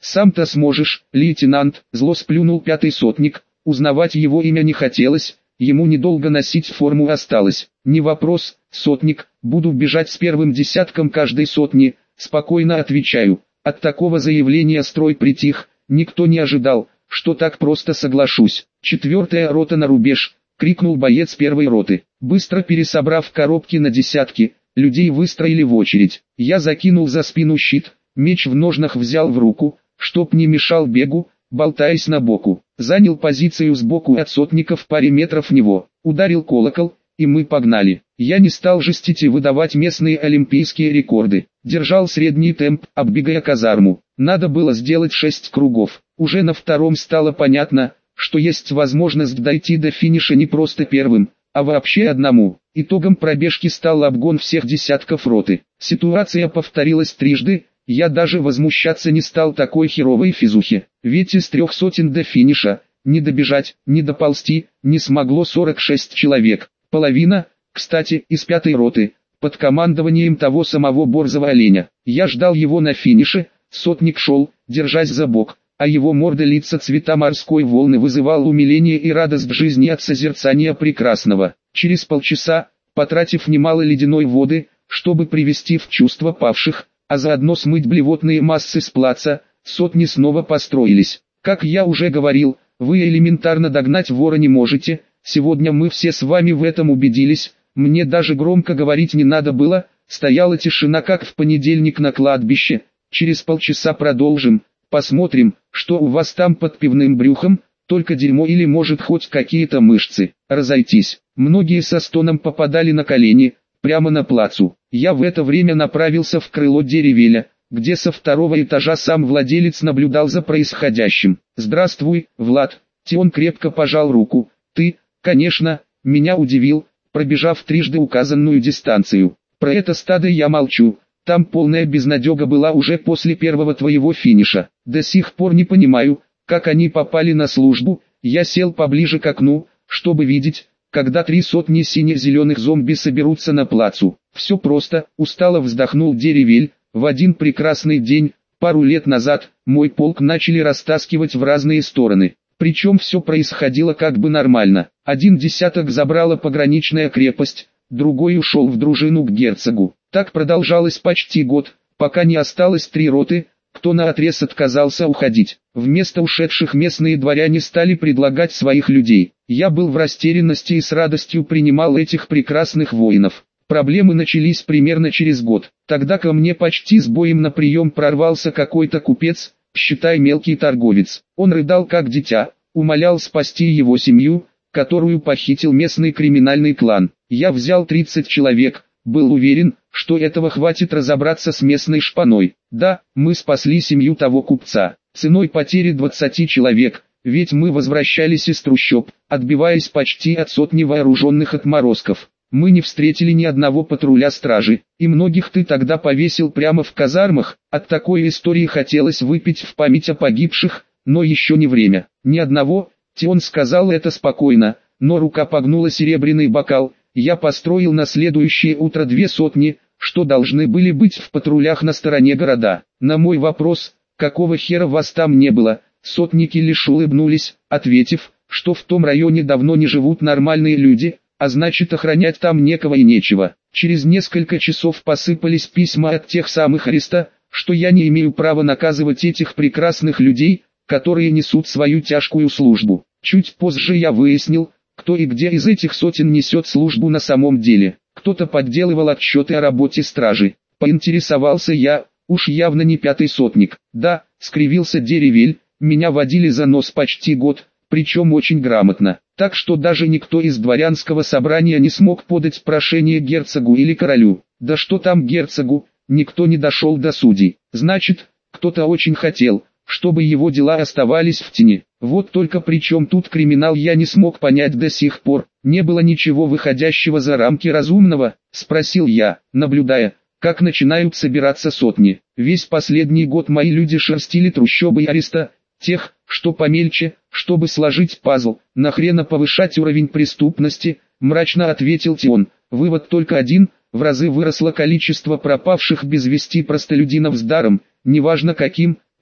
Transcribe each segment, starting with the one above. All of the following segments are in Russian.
Сам-то сможешь, лейтенант, зло сплюнул пятый сотник, узнавать его имя не хотелось, ему недолго носить форму осталось. Не вопрос, сотник, буду бежать с первым десятком каждой сотни, спокойно отвечаю. От такого заявления строй притих, никто не ожидал, что так просто соглашусь. 4-я рота на рубеж, крикнул боец первой роты. Быстро пересобрав коробки на десятки, людей выстроили в очередь. Я закинул за спину щит, меч в ножнах взял в руку, чтоб не мешал бегу, болтаясь на боку. Занял позицию сбоку от сотника в паре метров него. Ударил колокол, и мы погнали. Я не стал жестить и выдавать местные олимпийские рекорды. Держал средний темп, оббегая казарму. Надо было сделать 6 кругов. Уже на втором стало понятно, что есть возможность дойти до финиша не просто первым, а вообще одному. Итогом пробежки стал обгон всех десятков роты. Ситуация повторилась трижды, я даже возмущаться не стал такой херовой физухе. Ведь из 3 сотен до финиша, не добежать, не доползти, не смогло 46 человек. Половина, кстати, из 5-й роты, под командованием того самого борзого оленя. Я ждал его на финише, сотник шел, держась за бок, а его морда лица цвета морской волны вызывал умиление и радость в жизни от созерцания прекрасного. Через полчаса, потратив немало ледяной воды, чтобы привести в чувство павших, а заодно смыть блевотные массы с плаца, сотни снова построились. Как я уже говорил, вы элементарно догнать вора не можете, сегодня мы все с вами в этом убедились, мне даже громко говорить не надо было, стояла тишина как в понедельник на кладбище. Через полчаса продолжим, посмотрим, что у вас там под пивным брюхом, только дерьмо или может хоть какие-то мышцы. Разойтись. Многие со стоном попадали на колени, прямо на плацу. Я в это время направился в крыло Деревеля, где со 2-го этажа сам владелец наблюдал за происходящим. «Здравствуй, Влад», Тион крепко пожал руку. «Ты, конечно, меня удивил, пробежав трижды указанную дистанцию. Про это стадо я молчу, там полная безнадега была уже после первого твоего финиша. До сих пор не понимаю, как они попали на службу». Я сел поближе к окну, чтобы видеть, когда 3 сотни сине-зеленых зомби соберутся на плацу. «Все просто», устало вздохнул Деревель. «В один прекрасный день, пару лет назад, мой полк начали растаскивать в разные стороны. Причем все происходило как бы нормально. Один десяток забрала пограничная крепость, другой ушел в дружину к герцогу. Так продолжалось почти год, пока не осталось 3 роты, кто наотрез отказался уходить. Вместо ушедших местные дворяне стали предлагать своих людей. Я был в растерянности и с радостью принимал этих прекрасных воинов. Проблемы начались примерно через год. Тогда ко мне почти с боем на прием прорвался какой-то купец, считай мелкий торговец. Он рыдал как дитя, умолял спасти его семью, которую похитил местный криминальный клан. Я взял 30 человек, был уверен, что этого хватит разобраться с местной шпаной. Да, мы спасли семью того купца, ценой потери 20 человек, ведь мы возвращались из трущоб, отбиваясь почти от сотни вооруженных отморозков. Мы не встретили ни одного патруля стражи, и многих ты тогда повесил прямо в казармах. От такой истории хотелось выпить в память о погибших, но еще не время. Ни одного, Тион сказал это спокойно, но рука погнула серебряный бокал. Я построил на следующее утро 2 сотни, что должны были быть в патрулях на стороне города. На мой вопрос, какого хера вас там не было, сотники лишь улыбнулись, ответив, что в том районе давно не живут нормальные люди, а значит охранять там некого и нечего. Через несколько часов посыпались письма от тех самых Ариста, что я не имею права наказывать этих прекрасных людей, которые несут свою тяжкую службу. Чуть позже я выяснил, кто и где из этих сотен несет службу на самом деле. Кто-то подделывал отчеты о работе стражи. Поинтересовался я, уж явно не 5-й сотник. Да, скривился Деревель, меня водили за нос почти год, причем очень грамотно. Так что даже никто из дворянского собрания не смог подать прошение герцогу или королю. Да что там герцогу, никто не дошел до судей. Значит, кто-то очень хотел, чтобы его дела оставались в тени. Вот только при чем тут криминал, я не смог понять до сих пор. Не было ничего выходящего за рамки разумного, спросил я, наблюдая, как начинают собираться сотни. Весь последний год мои люди шерстили трущобы и Ариста, тех, что помельче, чтобы сложить пазл. Нахрена повышать уровень преступности, мрачно ответил Тион. Вывод только один: в разы выросло количество пропавших без вести простолюдинов с даром, неважно каким,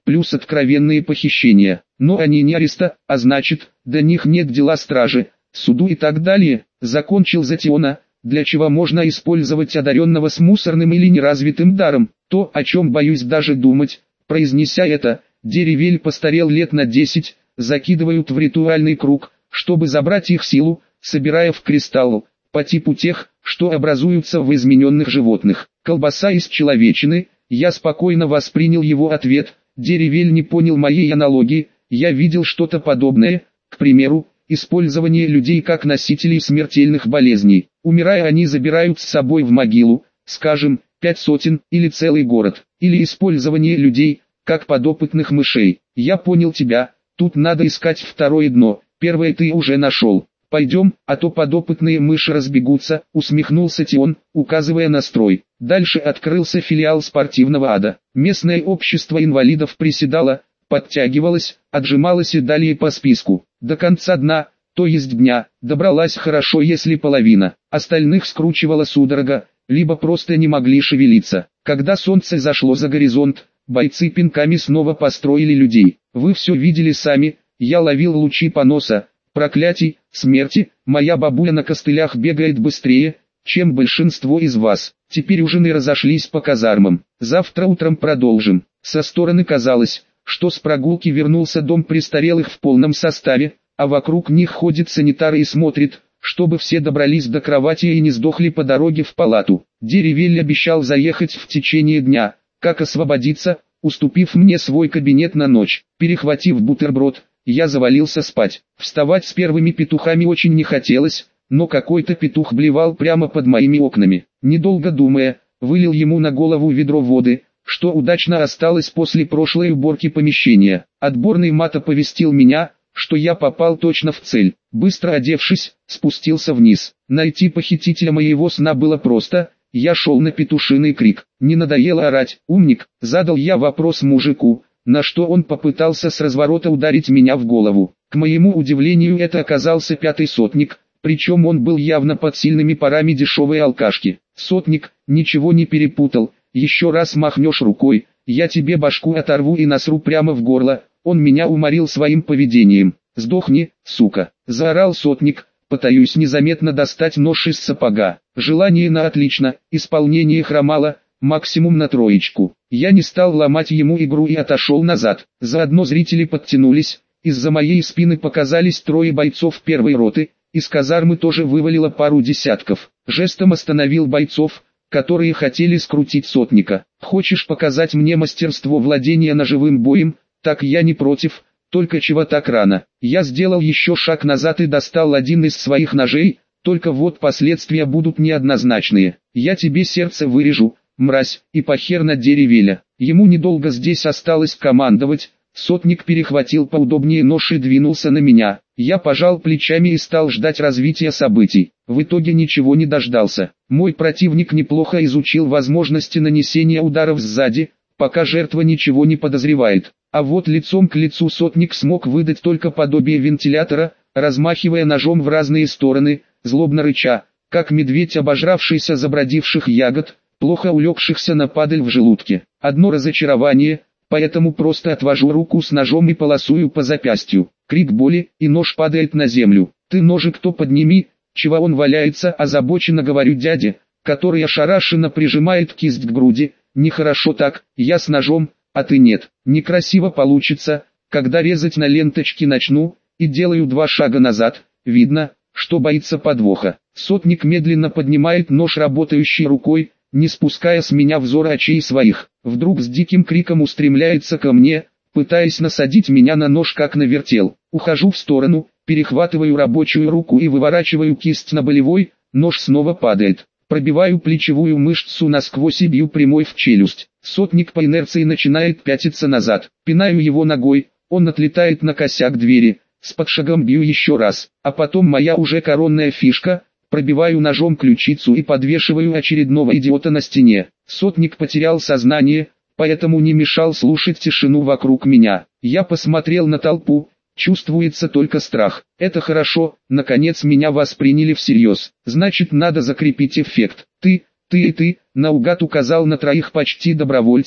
плюс откровенные похищения. Но они не ареста, а значит, до них нет дела стражи, суду и так далее. Закончил за Тиона, для чего можно использовать одаренного с мусорным или неразвитым даром. То, о чем боюсь даже думать, произнеся это, Деревель постарел лет на 10, закидывают в ритуальный круг, чтобы забрать их силу, собирая в кристалл, по типу тех, что образуются в измененных животных. Колбаса из человечины, я спокойно воспринял его ответ, Деревель не понял моей аналогии, я видел что-то подобное, к примеру, использование людей как носителей смертельных болезней. Умирая они забирают с собой в могилу, скажем, 5 сотен или целый город, или использование людей, как подопытных мышей. Я понял тебя, тут надо искать второе дно, первое ты уже нашел. Пойдем, а то подопытные мыши разбегутся, усмехнулся Тион, указывая на строй. Дальше открылся филиал спортивного ада. Местное общество инвалидов приседало, подтягивалось, отжималось и далее по списку. До конца дна, то есть дня, добралась хорошо если половина, остальных скручивала судорога, либо просто не могли шевелиться. Когда солнце зашло за горизонт, бойцы пинками снова построили людей. Вы все видели сами, я ловил лучи поноса, проклятий, смерти, моя бабуля на костылях бегает быстрее, чем большинство из вас. Теперь ужины разошлись по казармам, завтра утром продолжим. Со стороны казалось, что с прогулки вернулся дом престарелых в полном составе, а вокруг них ходит санитар и смотрит, чтобы все добрались до кровати и не сдохли по дороге в палату. Деревель обещал заехать в течение дня, как освободиться, уступив мне свой кабинет на ночь. Перехватив бутерброд, я завалился спать. Вставать с первыми петухами очень не хотелось, но какой-то петух блевал прямо под моими окнами. Недолго думая, вылил ему на голову ведро воды, что удачно осталось после прошлой уборки помещения. Отборный мат оповестил меня, что я попал точно в цель. Быстро одевшись, спустился вниз. Найти похитителя моего сна было просто, я шел на петушиный крик. Не надоело орать, умник? Задал я вопрос мужику, на что он попытался с разворота ударить меня в голову. К моему удивлению это оказался 5-й сотник, причем он был явно под сильными парами дешевой алкашки. Сотник, ничего не перепутал, еще раз махнешь рукой, я тебе башку оторву и насру прямо в горло. Он меня уморил своим поведением. «Сдохни, сука!» – заорал сотник, пытаясь незаметно достать нож из сапога. Желание на отлично, исполнение хромало, максимум на 3. Я не стал ломать ему игру и отошел назад. Заодно зрители подтянулись, из-за моей спины показались 3 бойцов 1-й роты, из казармы тоже вывалило пару десятков. Жестом остановил бойцов, которые хотели скрутить сотника. «Хочешь показать мне мастерство владения ножевым боем? Так я не против, только чего так рано». Я сделал еще шаг назад и достал один из своих ножей, только вот последствия будут неоднозначные. «Я тебе сердце вырежу, мразь, и похер на Деревеля». Ему недолго здесь осталось командовать, сотник перехватил поудобнее нож и двинулся на меня. Я пожал плечами и стал ждать развития событий. В итоге ничего не дождался. Мой противник неплохо изучил возможности нанесения ударов сзади, пока жертва ничего не подозревает. А вот лицом к лицу сотник смог выдать только подобие вентилятора, размахивая ножом в разные стороны, злобно рыча, как медведь, обожравшийся забродивших ягод, плохо улегшихся на падаль в желудке. Одно разочарование, поэтому просто отвожу руку с ножом и полосую по запястью. Крик боли, и нож падает на землю. «Ты ножик-то подними, чего он валяется?» – озабоченно говорю дяде, который ошарашенно прижимает кисть к груди. «Нехорошо так, я с ножом, а ты нет. Некрасиво получится, когда резать на ленточки начну», и делаю 2 шага назад. Видно, что боится подвоха. Сотник медленно поднимает нож работающей рукой, не спуская с меня взора очей своих. Вдруг с диким криком устремляется ко мне, пытаясь насадить меня на нож как на вертел. Ухожу в сторону, перехватываю рабочую руку и выворачиваю кисть на болевой, нож снова падает. Пробиваю плечевую мышцу насквозь и бью прямой в челюсть. Сотник по инерции начинает пятиться назад. Пинаю его ногой, он отлетает на косяк двери. С подшагом бью еще раз, а потом моя уже коронная фишка. Пробиваю ножом ключицу и подвешиваю очередного идиота на стене. Сотник потерял сознание, поэтому не мешал слушать тишину вокруг меня. Я посмотрел на толпу. Чувствуется только страх. Это хорошо, наконец меня восприняли всерьез. Значит, надо закрепить эффект. Ты, наугад указал на 3 почти добровольцев,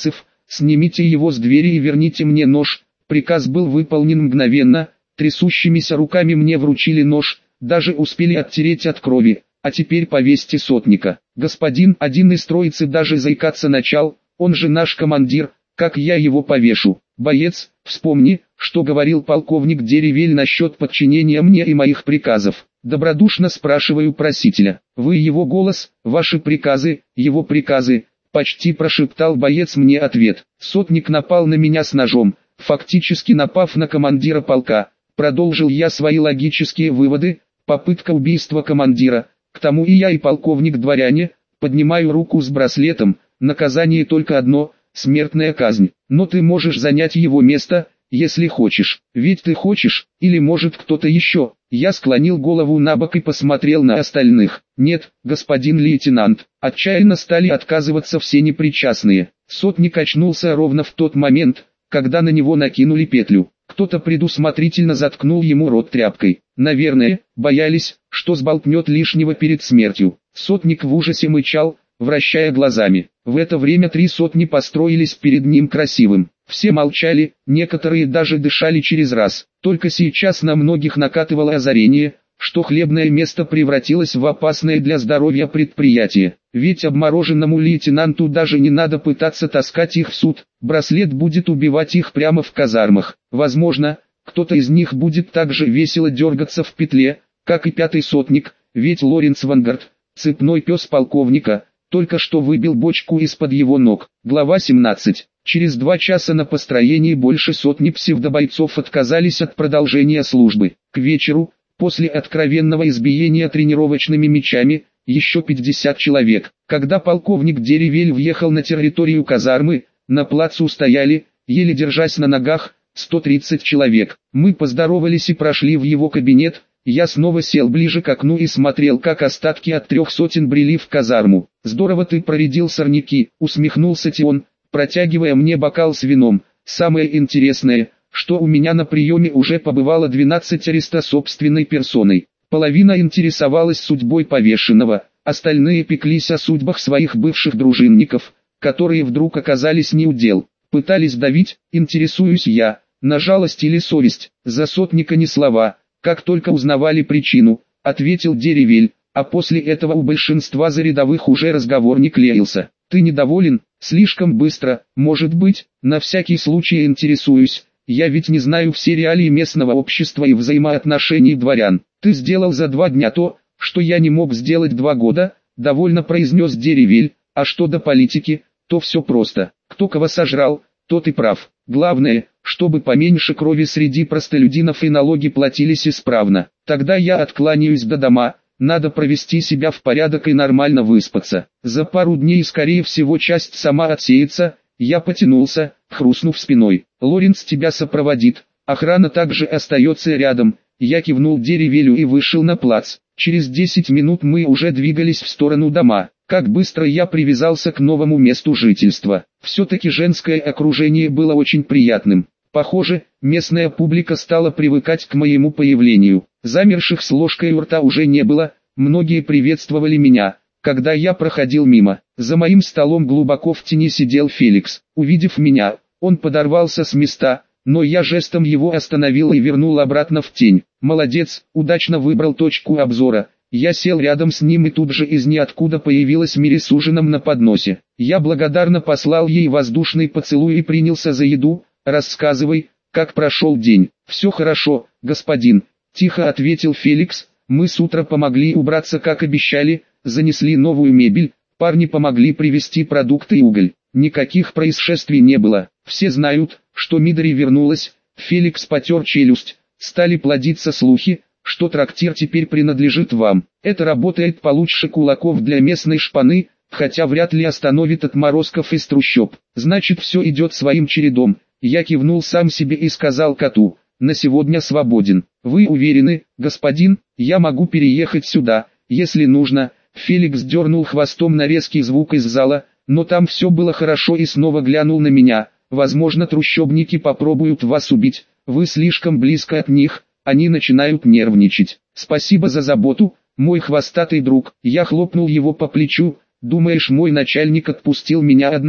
снимите его с двери и верните мне нож. Приказ был выполнен мгновенно, трясущимися руками мне вручили нож, даже успели оттереть от крови. А теперь повесьте сотника. Господин, один из троицы даже заикаться начал, он же наш командир, как я его повешу? Боец, вспомни, что говорил полковник Деревель насчет подчинения мне и моих приказов. Добродушно спрашиваю просителя. Вы его голос, ваши приказы, его приказы, почти прошептал боец мне ответ. Сотник напал на меня с ножом, фактически напав на командира полка. Продолжил я свои логические выводы, попытка убийства командира. К тому и я, и полковник дворяне, поднимаю руку с браслетом, наказание только одно, смертная казнь. Но ты можешь занять его место, если хочешь. Ведь ты хочешь, или может кто-то еще. Я склонил голову набок и посмотрел на остальных. Нет, господин лейтенант, отчаянно стали отказываться все непричастные. Сотник очнулся ровно в тот момент, когда на него накинули петлю. Кто-то предусмотрительно заткнул ему рот тряпкой. Наверное, боялись, что сболтнет лишнего перед смертью. Сотник в ужасе мычал, вращая глазами. В это время 3 сотни построились перед ним красивым. Все молчали, некоторые даже дышали через раз. Только сейчас на многих накатывало озарение, что хлебное место превратилось в опасное для здоровья предприятие. Ведь обмороженному лейтенанту даже не надо пытаться таскать их в суд, браслет будет убивать их прямо в казармах. Возможно, кто-то из них будет так же весело дергаться в петле, как и 5-й сотник, ведь Лоренц Вангард, цепной пес полковника, только что выбил бочку из-под его ног. Глава 17. Через 2 часа на построении больше сотни псевдобойцов отказались от продолжения службы. К вечеру, после откровенного избиения тренировочными мечами, еще 50 человек. Когда полковник Деревель въехал на территорию казармы, на плацу стояли, еле держась на ногах, 130 человек. Мы поздоровались и прошли в его кабинет. Я снова сел ближе к окну и смотрел, как остатки от 3 сотен брели в казарму. «Здорово ты проредил сорняки», — усмехнулся Тион, протягивая мне бокал с вином. «Самое интересное, что у меня на приеме уже побывало 12 ареста собственной персоной. Половина интересовалась судьбой повешенного, остальные пеклись о судьбах своих бывших дружинников, которые вдруг оказались неудел. Пытались давить, интересуюсь я, на жалость или совесть, за сотника ни слова». «Как только узнавали причину», — ответил Деревель, а после этого у большинства за рядовых уже разговор не клеился. «Ты недоволен? Слишком быстро, может быть, на всякий случай интересуюсь, я ведь не знаю все реалии местного общества и взаимоотношений дворян. Ты сделал за 2 дня то, что я не мог сделать 2 года», — довольно произнес Деревель, «а что до политики, то все просто. Кто кого сожрал, тот и прав. Главное, чтобы поменьше крови среди простолюдинов и налоги платились исправно. Тогда я откланяюсь до дома, надо провести себя в порядок и нормально выспаться. За пару дней скорее всего часть сама отсеется». Я потянулся, хрустнув спиной. «Лоренц тебя сопроводит, охрана также остается рядом». Я кивнул Деревелю и вышел на плац. Через 10 минут мы уже двигались в сторону дома. Как быстро я привязался к новому месту жительства. Все-таки женское окружение было очень приятным. Похоже, местная публика стала привыкать к моему появлению. Замерших с ложкой у рта уже не было, многие приветствовали меня, когда я проходил мимо. За моим столом глубоко в тени сидел Феликс. Увидев меня, он подорвался с места, но я жестом его остановил и вернул обратно в тень. «Молодец, удачно выбрал точку обзора». Я сел рядом с ним и тут же из ниоткуда появилась Мири с ужином на подносе. Я благодарно послал ей воздушный поцелуй и принялся за еду. «Рассказывай, как прошел день». «Все хорошо, господин», — тихо ответил Феликс. «Мы с утра помогли убраться, как обещали, занесли новую мебель, парни помогли привезти продукты и уголь. Никаких происшествий не было. Все знают, что Мидори вернулась». Феликс потер челюсть. «Стали плодиться слухи, что трактир теперь принадлежит вам. Это работает получше кулаков для местной шпаны, хотя вряд ли остановит отморозков из трущоб. Значит, все идет своим чередом». Я кивнул сам себе и сказал коту: «На сегодня свободен». «Вы уверены, господин? Я могу переехать сюда, если нужно». Феликс дернул хвостом на резкий звук из зала, но там все было хорошо, и снова глянул на меня. «Возможно, трущобники попробуют вас убить, вы слишком близко от них, они начинают нервничать. Спасибо за заботу, мой хвостатый друг». Я хлопнул его по плечу. «Думаешь, мой начальник отпустил меня одного?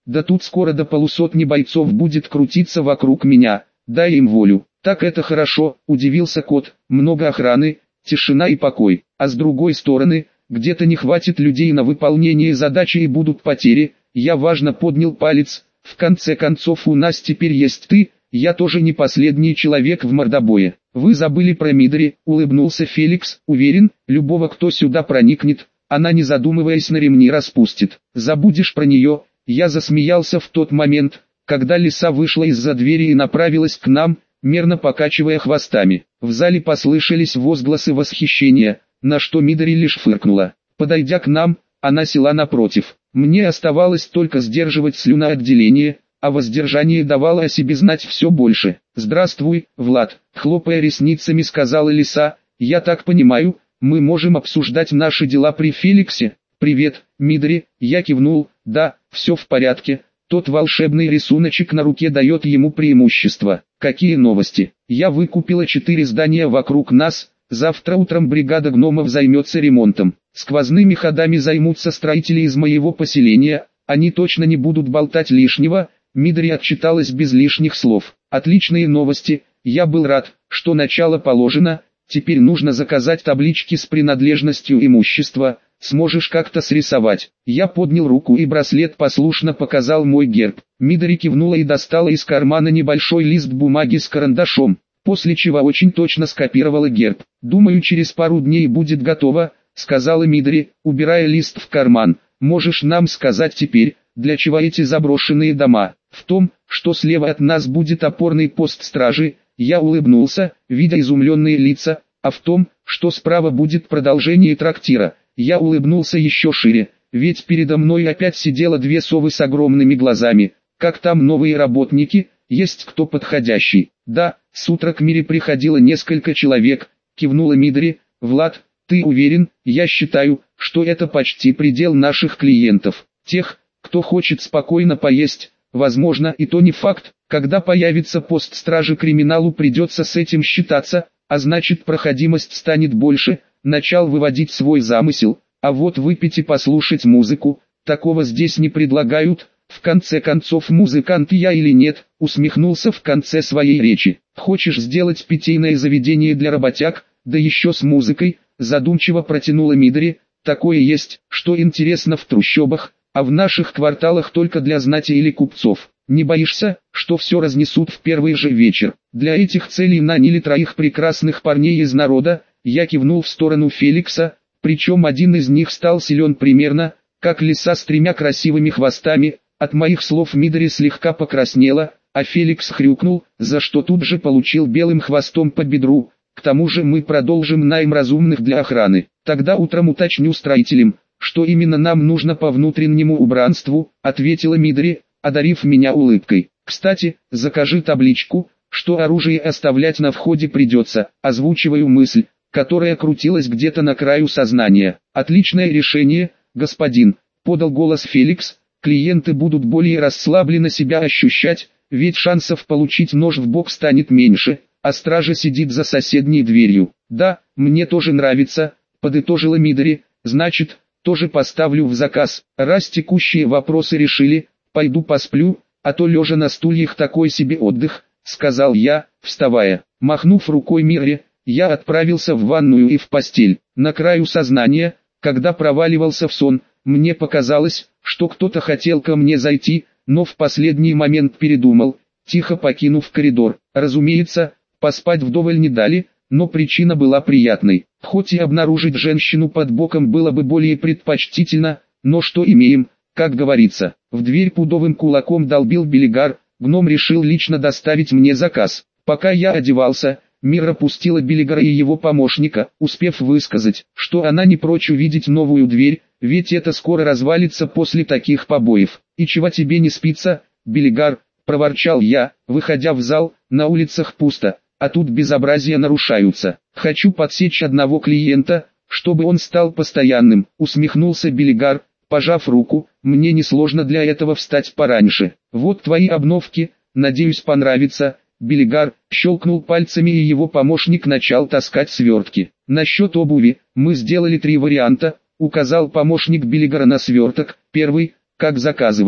Да тут скоро до полусотни бойцов будет крутиться вокруг меня, дай им волю. Так это хорошо, удивился кот, много охраны, тишина и покой. А с другой стороны, где-то не хватит людей на выполнение задачи и будут потери. Я важно поднял палец, в конце концов у нас теперь есть ты, я тоже не последний человек в мордобое. Вы забыли про Мидори, улыбнулся Феликс, уверен, любого кто сюда проникнет, она не задумываясь на ремни распустит. Забудешь про нее. Я засмеялся в тот момент, когда лиса вышла из-за двери и направилась к нам, мерно покачивая хвостами. В зале послышались возгласы восхищения, на что Мидори лишь фыркнула. Подойдя к нам, она села напротив. Мне оставалось только сдерживать слюноотделение, а воздержание давало о себе знать все больше. «Здравствуй, Влад», — хлопая ресницами сказала лиса, «я так понимаю, мы можем обсуждать наши дела при Феликсе?» «Привет, Мидори», — я кивнул, «да, все в порядке». Тот волшебный рисуночек на руке дает ему преимущество. Какие новости? Я выкупила 4 здания вокруг нас, завтра утром бригада гномов займется ремонтом. Сквозными ходами займутся строители из моего поселения, они точно не будут болтать лишнего. Мидори отчиталась без лишних слов. Отличные новости, я был рад, что начало положено, теперь нужно заказать таблички с принадлежностью имущества. Сможешь как-то срисовать? Я поднял руку и браслет послушно показал мой герб. Мидори кивнула и достала из кармана небольшой лист бумаги с карандашом, после чего очень точно скопировала герб. «Думаю, через пару дней будет готово», — сказала Мидори, убирая лист в карман. «Можешь нам сказать теперь, для чего эти заброшенные дома?» «В том, что слева от нас будет опорный пост стражи», — я улыбнулся, видя изумленные лица, «а в том, что справа будет продолжение трактира». Я улыбнулся еще шире, ведь передо мной опять сидело 2 совы с огромными глазами. «Как там новые работники, есть кто подходящий?» «Да, с утра к Мире приходило несколько человек», — кивнула Мидори. «Влад, ты уверен?» «Я считаю, что это почти предел наших клиентов, тех, кто хочет спокойно поесть, возможно, и то не факт. Когда появится пост стражи, криминалу придется с этим считаться, а значит проходимость станет больше». Начал выводить свой замысел, а вот выпить и послушать музыку, такого здесь не предлагают. В конце концов, музыкант я или нет, усмехнулся в конце своей речи. «Хочешь сделать питейное заведение для работяг, да еще с музыкой?» Задумчиво протянула Мидори. «Такое есть, что интересно в трущобах, а в наших кварталах только для знати или купцов. Не боишься, что все разнесут в первый же вечер? Для этих целей наняли 3 прекрасных парней из народа». Я кивнул в сторону Феликса, причем один из них стал силен примерно, как лиса с 3 красивыми хвостами. От моих слов Мидори слегка покраснела, а Феликс хрюкнул, за что тут же получил белым хвостом по бедру. К тому же мы продолжим найм разумных для охраны. Тогда утром уточню строителям, что именно нам нужно по внутреннему убранству, ответила Мидори, одарив меня улыбкой. «Кстати, закажи табличку, что оружие оставлять на входе придется», озвучиваю мысль, которая крутилась где-то на краю сознания. «Отличное решение, господин», — подал голос Феликс, «клиенты будут более расслабленно себя ощущать, ведь шансов получить нож в бок станет меньше, а стража сидит за соседней дверью». «Да, мне тоже нравится», — подытожила Мидори, «значит, тоже поставлю в заказ. Раз текущие вопросы решили, пойду посплю, а то лежа на стульях такой себе отдых», — сказал я, вставая. Махнув рукой Мидори, я отправился в ванную и в постель. На краю сознания, когда проваливался в сон, мне показалось, что кто-то хотел ко мне зайти, но в последний момент передумал, тихо покинув коридор. Разумеется, поспать вдоволь не дали, но причина была приятной. Хоть и обнаружить женщину под боком было бы более предпочтительно, но что имеем, как говорится. В дверь пудовым кулаком долбил Белигар, гном решил лично доставить мне заказ. Пока я одевался, Мира пустила Белигара и его помощника, успев высказать, что она не прочь увидеть новую дверь, ведь это скоро развалится после таких побоев. «И чего тебе не спится, Белигар?» – проворчал я, выходя в зал. «На улицах пусто, а тут безобразия нарушаются. Хочу подсечь одного клиента, чтобы он стал постоянным», – усмехнулся Белигар, пожав руку. «Мне несложно для этого встать пораньше. Вот твои обновки, надеюсь, понравится». Белигар щелкнул пальцами, и его помощник начал таскать свертки. «Насчет обуви, мы сделали 3 варианта», указал помощник Белигара на сверток. «Первый, как заказывали.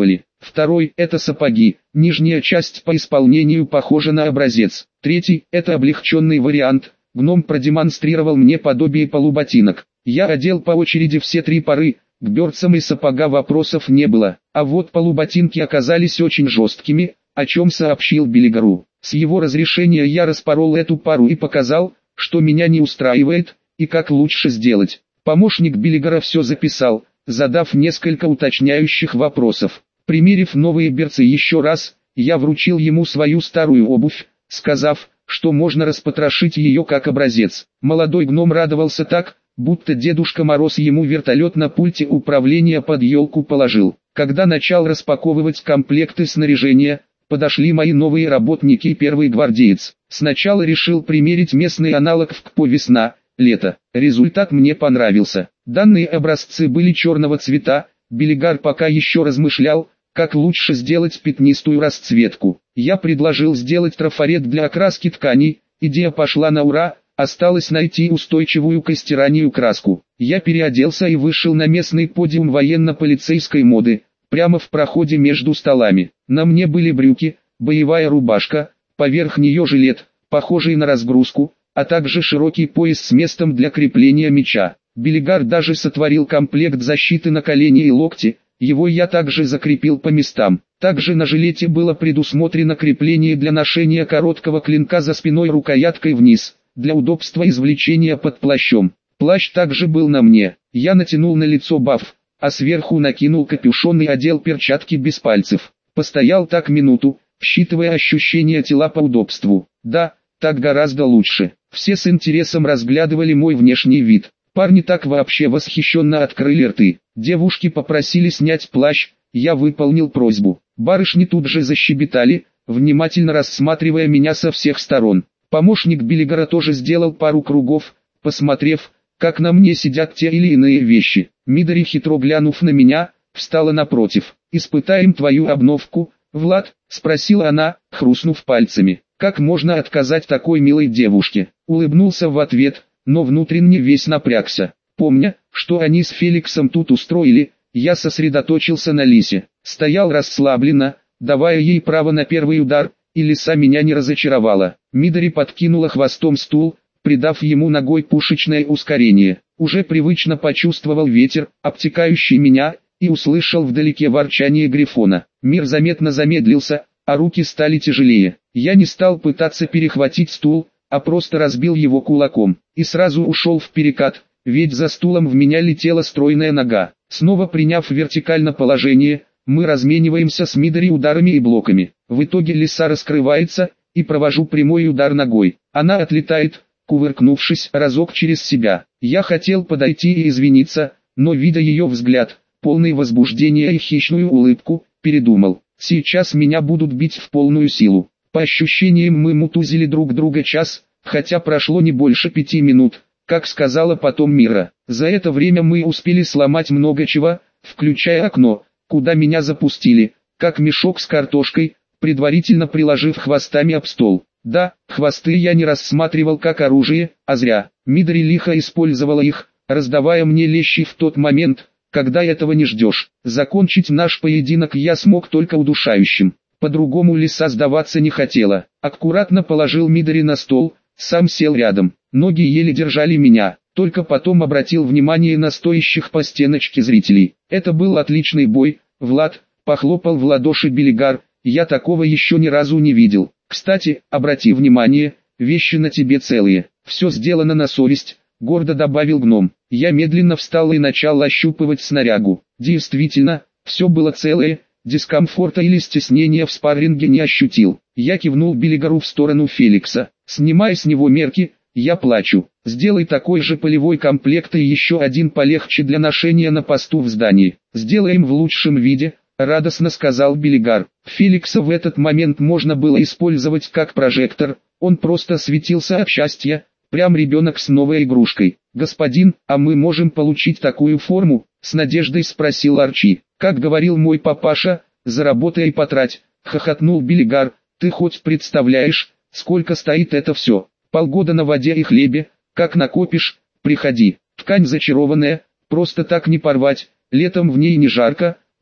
Второй – это сапоги, нижняя часть по исполнению похожа на образец. Третий – это облегченный вариант, гном продемонстрировал мне подобие полуботинок. Я одел по очереди все три пары, к берцам и сапога вопросов не было, а вот полуботинки оказались очень жесткими, о чем сообщил Беллигару. С его разрешения я распорол эту пару и показал, что меня не устраивает, и как лучше сделать. Помощник Беллигара все записал, задав несколько уточняющих вопросов. Примерив новые берцы еще раз, я вручил ему свою старую обувь, сказав, что можно распотрошить ее как образец. Молодой гном радовался так, будто Дедушка Мороз ему вертолет на пульте управления под елку положил. Когда начал распаковывать комплекты снаряжения, подошли мои новые работники и первый гвардеец. Сначала решил примерить местный аналог в КПО весна-лето. Результат мне понравился. Данные образцы были черного цвета, Беллигар пока еще размышлял, как лучше сделать пятнистую расцветку. Я предложил сделать трафарет для окраски тканей, идея пошла на ура, осталось найти устойчивую к стиранию краску. Я переоделся и вышел на местный подиум военно-полицейской моды, прямо в проходе между столами. На мне были брюки, боевая рубашка, поверх нее жилет, похожий на разгрузку, а также широкий пояс с местом для крепления меча. Беллигар даже сотворил комплект защиты на колени и локти, его я также закрепил по местам. Также на жилете было предусмотрено крепление для ношения короткого клинка за спиной рукояткой вниз, для удобства извлечения под плащом. Плащ также был на мне. Я натянул на лицо баф, а сверху накинул капюшон и одел перчатки без пальцев. Постоял так минуту, считывая ощущения тела по удобству. Да, так гораздо лучше. Все с интересом разглядывали мой внешний вид. Парни так вообще восхищенно открыли рты. Девушки попросили снять плащ, я выполнил просьбу. Барышни тут же защебетали, внимательно рассматривая меня со всех сторон. Помощник Беллигара тоже сделал пару кругов, посмотрев, как на мне сидят те или иные вещи. Мидори, хитро глянув на меня, встала напротив. «Испытаем твою обновку, Влад?» — спросила она, хрустнув пальцами. «Как можно отказать такой милой девушке?» Улыбнулся в ответ, но внутренне весь напрягся. Помня, что они с Феликсом тут устроили, я сосредоточился на Лисе. Стоял расслабленно, давая ей право на первый удар, и Лиса меня не разочаровала. Мидори подкинула хвостом стул, придав ему ногой пушечное ускорение. Уже привычно почувствовал ветер, обтекающий меня, и услышал вдалеке ворчание Грифона. Мир заметно замедлился, а руки стали тяжелее. Я не стал пытаться перехватить стул, а просто разбил его кулаком, и сразу ушел в перекат, ведь за стулом в меня летела стройная нога. Снова приняв вертикальное положение, мы размениваемся с Мидори ударами и блоками. В итоге Лиса раскрывается, и провожу прямой удар ногой. Она отлетает, кувыркнувшись разок через себя. Я хотел подойти и извиниться, но видя ее взгляд, полный возбуждения и хищную улыбку, передумал. Сейчас меня будут бить в полную силу. По ощущениям мы мутузили друг друга час, хотя прошло не больше 5 минут, как сказала потом Мира. За это время мы успели сломать много чего, включая окно, куда меня запустили, как мешок с картошкой, предварительно приложив хвостами об стол. Да, хвосты я не рассматривал как оружие, а зря. Мидори лихо использовала их, раздавая мне лещи в тот момент, когда этого не ждешь. Закончить наш поединок я смог только удушающим. По-другому Лиса сдаваться не хотела. Аккуратно положил Мидори на стол, сам сел рядом. Ноги еле держали меня, только потом обратил внимание на стоящих по стеночке зрителей. Это был отличный бой, Влад, похлопал в ладоши Беллигар, я такого еще ни разу не видел. Кстати, обрати внимание, вещи на тебе целые. Все сделано на совесть, гордо добавил гном. Я медленно встал и начал ощупывать снарягу. Действительно, все было целое, дискомфорта или стеснения в спарринге не ощутил. Я кивнул Беллигару в сторону Феликса. Снимай с него мерки, я плачу. Сделай такой же полевой комплект и еще один полегче для ношения на посту в здании. Сделаем в лучшем виде, радостно сказал Беллигар. Феликса в этот момент можно было использовать как прожектор, он просто светился от счастья, прям ребенок с новой игрушкой. «Господин, а мы можем получить такую форму?» — с надеждой спросил Арчи. «Как говорил мой папаша, заработай и потрать», — хохотнул Беллигар. «Ты хоть представляешь, сколько стоит это все? Полгода на воде и хлебе, как накопишь, приходи. Ткань зачарованная, просто так не порвать, летом в ней не жарко,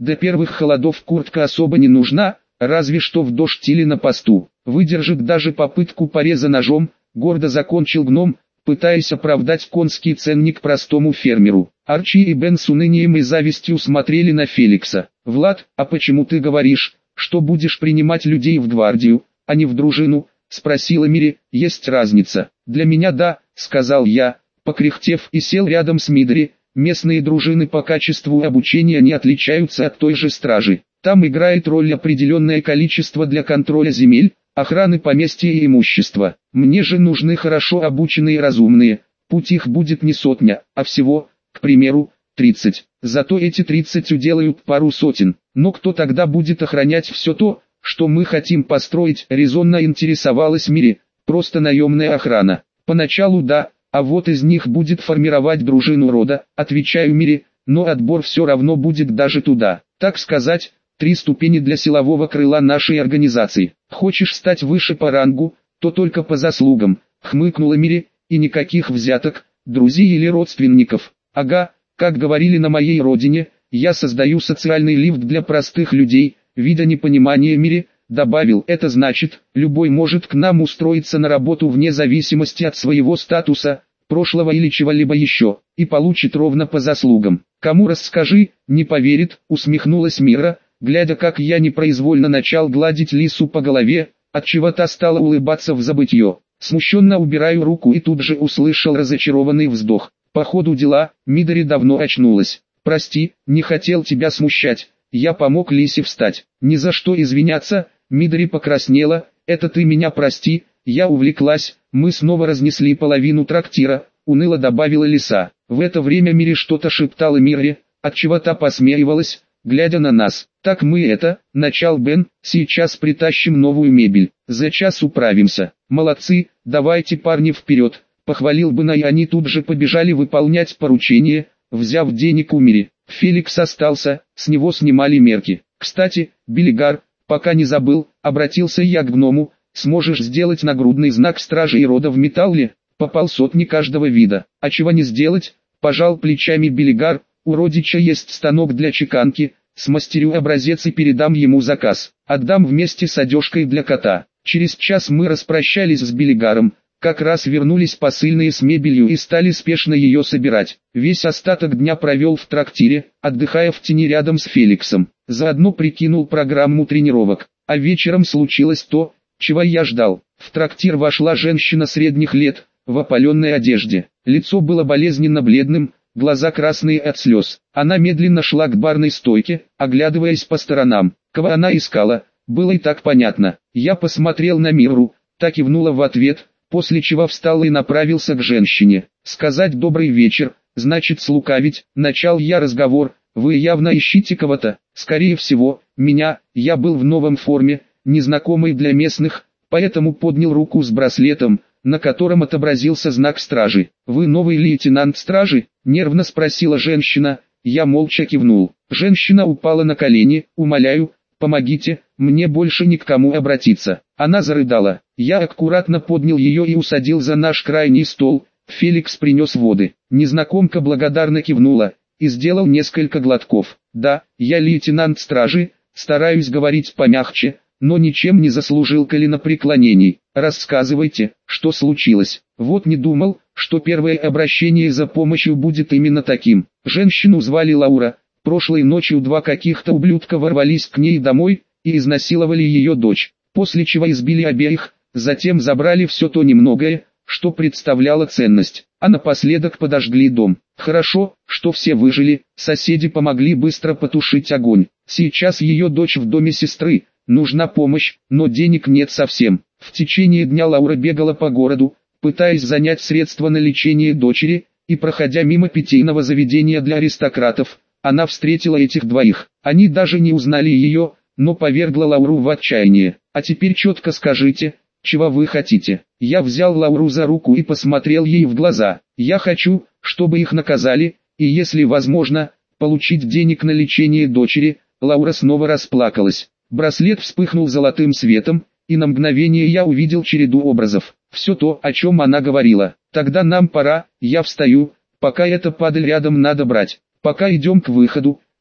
До первых холодов куртка особо не нужна, разве что в дождь или на посту. Выдержит даже попытку пореза ножом, гордо закончил гном, пытаясь оправдать конский ценник простому фермеру. Арчи и Бен с унынием и завистью смотрели на Феликса. «Влад, а почему ты говоришь, что будешь принимать людей в гвардию, а не в дружину?» — спросила Мири. «Есть разница». «Для меня да», — сказал я, покряхтев и сел рядом с Мидори. «Местные дружины по качеству обучения не отличаются от той же стражи. Там играет роль определенное количество для контроля земель, охраны поместья и имущества. Мне же нужны хорошо обученные и разумные. Путь их будет не сотня, а всего, к примеру, 30. Зато эти 30 уделают пару сотен. Но кто тогда будет охранять все то, что мы хотим построить?» резонно интересовалась Мири. «Просто наемная охрана». «Поначалу да, а вот из них будет формировать дружину рода», отвечаю Мири, «но отбор все равно будет даже туда. Так сказать, 3 ступени для силового крыла нашей организации. Хочешь стать выше по рангу, то только по заслугам», хмыкнула Мири, «и никаких взяток, друзей или родственников. Ага, как говорили на моей родине, я создаю социальный лифт для простых людей», видя непонимание Мири, добавил: «Это значит, любой может к нам устроиться на работу вне зависимости от своего статуса, прошлого или чего-либо еще, и получит ровно по заслугам. Кому расскажи, не поверит», усмехнулась Мира, глядя, как я непроизвольно начал гладить лису по голове, отчего та стала улыбаться в забытье. Смущенно убираю руку и тут же услышал разочарованный вздох. По ходу дела, Мидори давно очнулась. «Прости, не хотел тебя смущать». Я помог Лисе встать. «Ни за что извиняться», Мидори покраснела, «это ты меня прости, я увлеклась». «Мы снова разнесли половину трактира», уныло добавила Лиса. В это время Мири что-то шептала Мирре, отчего та посмеивалась, глядя на нас. «Так мы начал Бен, сейчас притащим новую мебель, за час управимся». «Молодцы, давайте, парни, вперед», похвалил Бена, и они тут же побежали выполнять поручение, взяв денег у Мири. Феликс остался, с него снимали мерки. «Кстати, Белигар, пока не забыл», обратился я к гному, «сможешь сделать нагрудный знак стражи и рода в металле, по полсотни каждого вида?» «А чего не сделать?» пожал плечами Белигар, «у родича есть станок для чеканки, смастерю образец и передам ему заказ, отдам вместе с одежкой для кота». Через час мы распрощались с Белигаром, как раз вернулись посыльные с мебелью и стали спешно ее собирать. Весь остаток дня провел в трактире, отдыхая в тени рядом с Феликсом. Заодно прикинул программу тренировок. А вечером случилось то, чего я ждал. В трактир вошла женщина средних лет, в опаленной одежде. Лицо было болезненно бледным, глаза красные от слез. Она медленно шла к барной стойке, оглядываясь по сторонам. Кого она искала, было и так понятно. Я посмотрел на Миру, та кивнула в ответ, после чего встал и направился к женщине. «Сказать добрый вечер, значит слукавить», начал я разговор. «Вы явно ищите кого-то?» «Скорее всего, меня». Я был в новом форме, незнакомый для местных, поэтому поднял руку с браслетом, на котором отобразился знак стражи. «Вы новый лейтенант стражи?» нервно спросила женщина. Я молча кивнул. Женщина упала на колени. «Умоляю, помогите, мне больше ни к кому обратиться». Она зарыдала. Я аккуратно поднял ее и усадил за наш крайний стол. Феликс принес воды. Незнакомка благодарно кивнула и сделал несколько глотков. «Да, я лейтенант стражи, стараюсь говорить помягче, но ничем не заслужил коленопреклонений. Рассказывайте, что случилось». «Вот не думал, что первое обращение за помощью будет именно таким». Женщину звали Лаура. Прошлой ночью 2 каких-то ублюдка ворвались к ней домой и изнасиловали ее дочь, после чего избили обеих, затем забрали все то немногое, что представляло ценность, а напоследок подожгли дом. Хорошо, что все выжили, соседи помогли быстро потушить огонь. Сейчас ее дочь в доме сестры, нужна помощь, но денег нет совсем. В течение дня Лаура бегала по городу, пытаясь занять средства на лечение дочери, и проходя мимо питейного заведения для аристократов, она встретила этих двоих. Они даже не узнали ее, но повергла Лауру в отчаяние. «А теперь четко скажите, чего вы хотите?» Я взял Лауру за руку и посмотрел ей в глаза. «Я хочу, чтобы их наказали, и если возможно, получить денег на лечение дочери». Лаура снова расплакалась. Браслет вспыхнул золотым светом, и на мгновение я увидел череду образов. Все то, о чем она говорила. «Тогда нам пора», я встаю, «пока эта падаль рядом надо брать. Пока идем к выходу,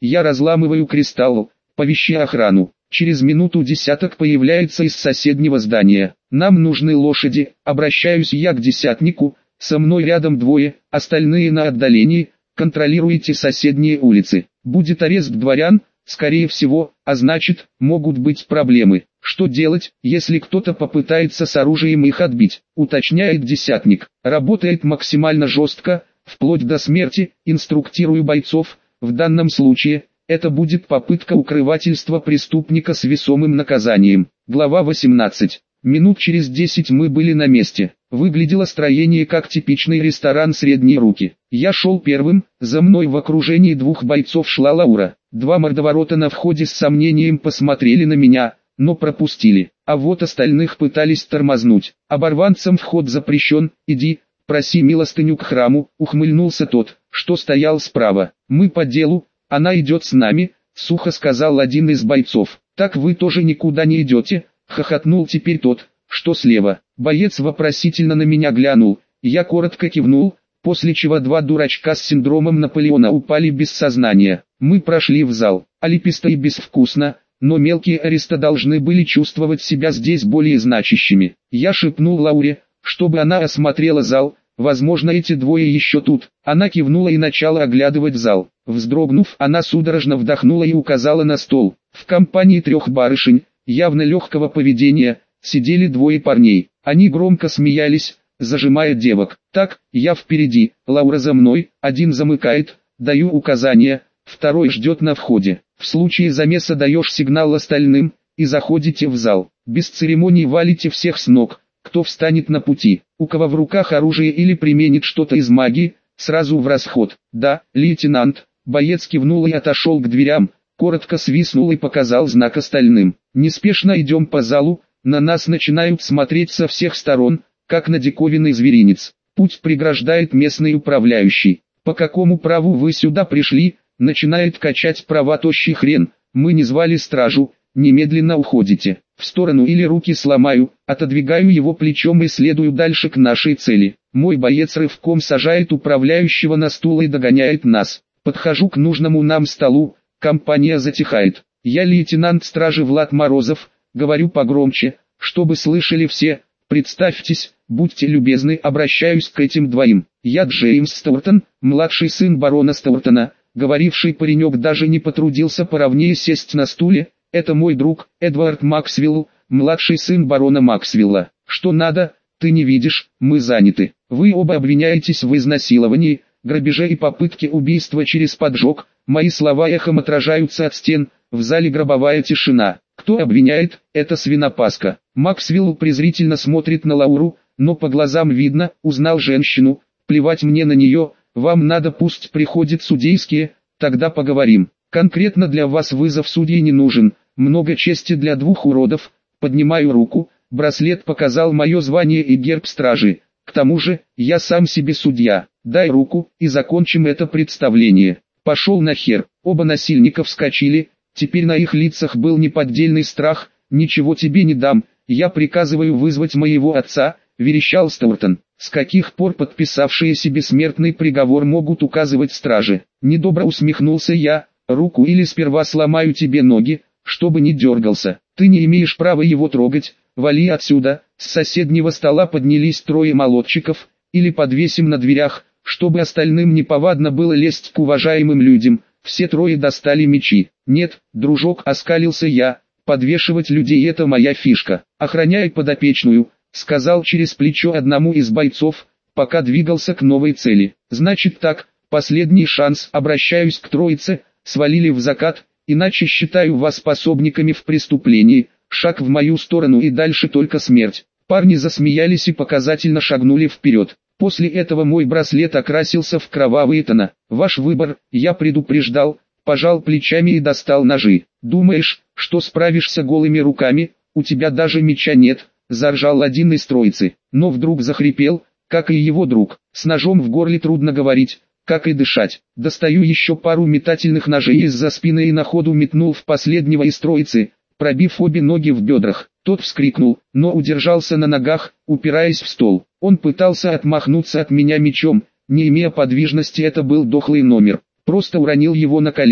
Я разламываю кристалл, повещи охрану. Через минуту десяток появляется из соседнего здания. Нам нужны лошади, обращаюсь я к десятнику, со мной рядом двое, остальные на отдалении, контролируйте соседние улицы. Будет арест дворян, скорее всего, а значит, могут быть проблемы. Что делать, если кто-то попытается с оружием их отбить, уточняет десятник. Работает максимально жестко, вплоть до смерти, инструктирую бойцов, в данном случае, это будет попытка укрывательства преступника с весомым наказанием. Глава 18. Минут через 10 мы были на месте. Выглядело строение как типичный ресторан средней руки. Я шел первым, за мной в окружении двух бойцов шла Лаура. Два мордоворота на входе с сомнением посмотрели на меня, но пропустили. А вот остальных пытались тормознуть. Оборванцам вход запрещен, иди, проси милостыню к храму, ухмыльнулся тот, что стоял справа. Мы по делу, она идет с нами, сухо сказал один из бойцов. Так вы тоже никуда не идете, хохотнул теперь тот, что слева. Боец вопросительно на меня глянул, я коротко кивнул, после чего два дурачка с синдромом Наполеона упали без сознания. Мы прошли в зал, алиписто и безвкусно, но мелкие аристы должны были чувствовать себя здесь более значащими. Я шепнул Лауре, чтобы она осмотрела зал, возможно эти двое еще тут. Она кивнула и начала оглядывать зал. Вздрогнув, она судорожно вдохнула и указала на стол. В компании трех барышень, явно легкого поведения, сидели двое парней. Они громко смеялись, зажимая девок. Так, я впереди, Лаура за мной, один замыкает, даю указания, второй ждет на входе. В случае замеса даешь сигнал остальным, и заходите в зал. Без церемоний валите всех с ног, кто встанет на пути. У кого в руках оружие или применит что-то из магии, сразу в расход. Да, лейтенант. Боец кивнул и отошел к дверям, коротко свистнул и показал знак остальным. Неспешно идем по залу, на нас начинают смотреть со всех сторон, как на диковинный зверинец. Путь преграждает местный управляющий. По какому праву вы сюда пришли? Начинает качать права тощий хрен. Мы не звали стражу, немедленно уходите. В сторону или руки сломаю, отодвигаю его плечом и следую дальше к нашей цели. Мой боец рывком сажает управляющего на стул и догоняет нас. Подхожу к нужному нам столу, компания затихает. Я лейтенант стражи Влад Морозов, говорю погромче, чтобы слышали все. Представьтесь, будьте любезны, обращаюсь к этим двоим. Я Джеймс Стоуртон, младший сын барона Стоуртона. Говоривший паренек даже не потрудился поровнее сесть на стуле. Это мой друг, Эдвард Максвелл, младший сын барона Максвелла. Что надо, ты не видишь, мы заняты. Вы оба обвиняетесь в изнасиловании, грабеже и попытке убийства через поджог. Мои слова эхом отражаются от стен, в зале гробовая тишина. Кто обвиняет, это свинопаска. Максвелл презрительно смотрит на Лауру, но по глазам видно, узнал женщину, плевать мне на нее, вам надо пусть приходят судейские, тогда поговорим. Конкретно для вас вызов судьи не нужен, много чести для двух уродов, поднимаю руку, браслет показал мое звание и герб стражи, к тому же, я сам себе судья, дай руку, и закончим это представление. Пошел нахер, оба насильника вскочили, теперь на их лицах был неподдельный страх, ничего тебе не дам, я приказываю вызвать моего отца, верещал Стоуртон. С каких пор подписавшие себе смертный приговор могут указывать стражи? Недобро усмехнулся я, руку или сперва сломаю тебе ноги, чтобы не дергался. Ты не имеешь права его трогать, вали отсюда. С соседнего стола поднялись трое молодчиков, или подвесим на дверях, чтобы остальным неповадно было лезть к уважаемым людям. Все трое достали мечи. Нет, дружок, оскалился я, подвешивать людей это моя фишка. Охраняй подопечную, сказал через плечо одному из бойцов, пока двигался к новой цели. Значит так, последний шанс, обращаюсь к троице, свалили в закат, иначе считаю вас пособниками в преступлении, шаг в мою сторону и дальше только смерть. Парни засмеялись и показательно шагнули вперед. После этого мой браслет окрасился в кровавые тона. Ваш выбор, я предупреждал, пожал плечами и достал ножи. Думаешь, что справишься голыми руками, у тебя даже меча нет, заржал один из троицы, но вдруг захрипел, как и его друг. С ножом в горле трудно говорить, как и дышать. Достаю еще пару метательных ножей из-за спины и на ходу метнул в последнего из троицы, пробив обе ноги в бедрах. Тот вскрикнул, но удержался на ногах, упираясь в стол. Он пытался отмахнуться от меня мечом, не имея подвижности, это был дохлый номер. Просто уронил его на колени,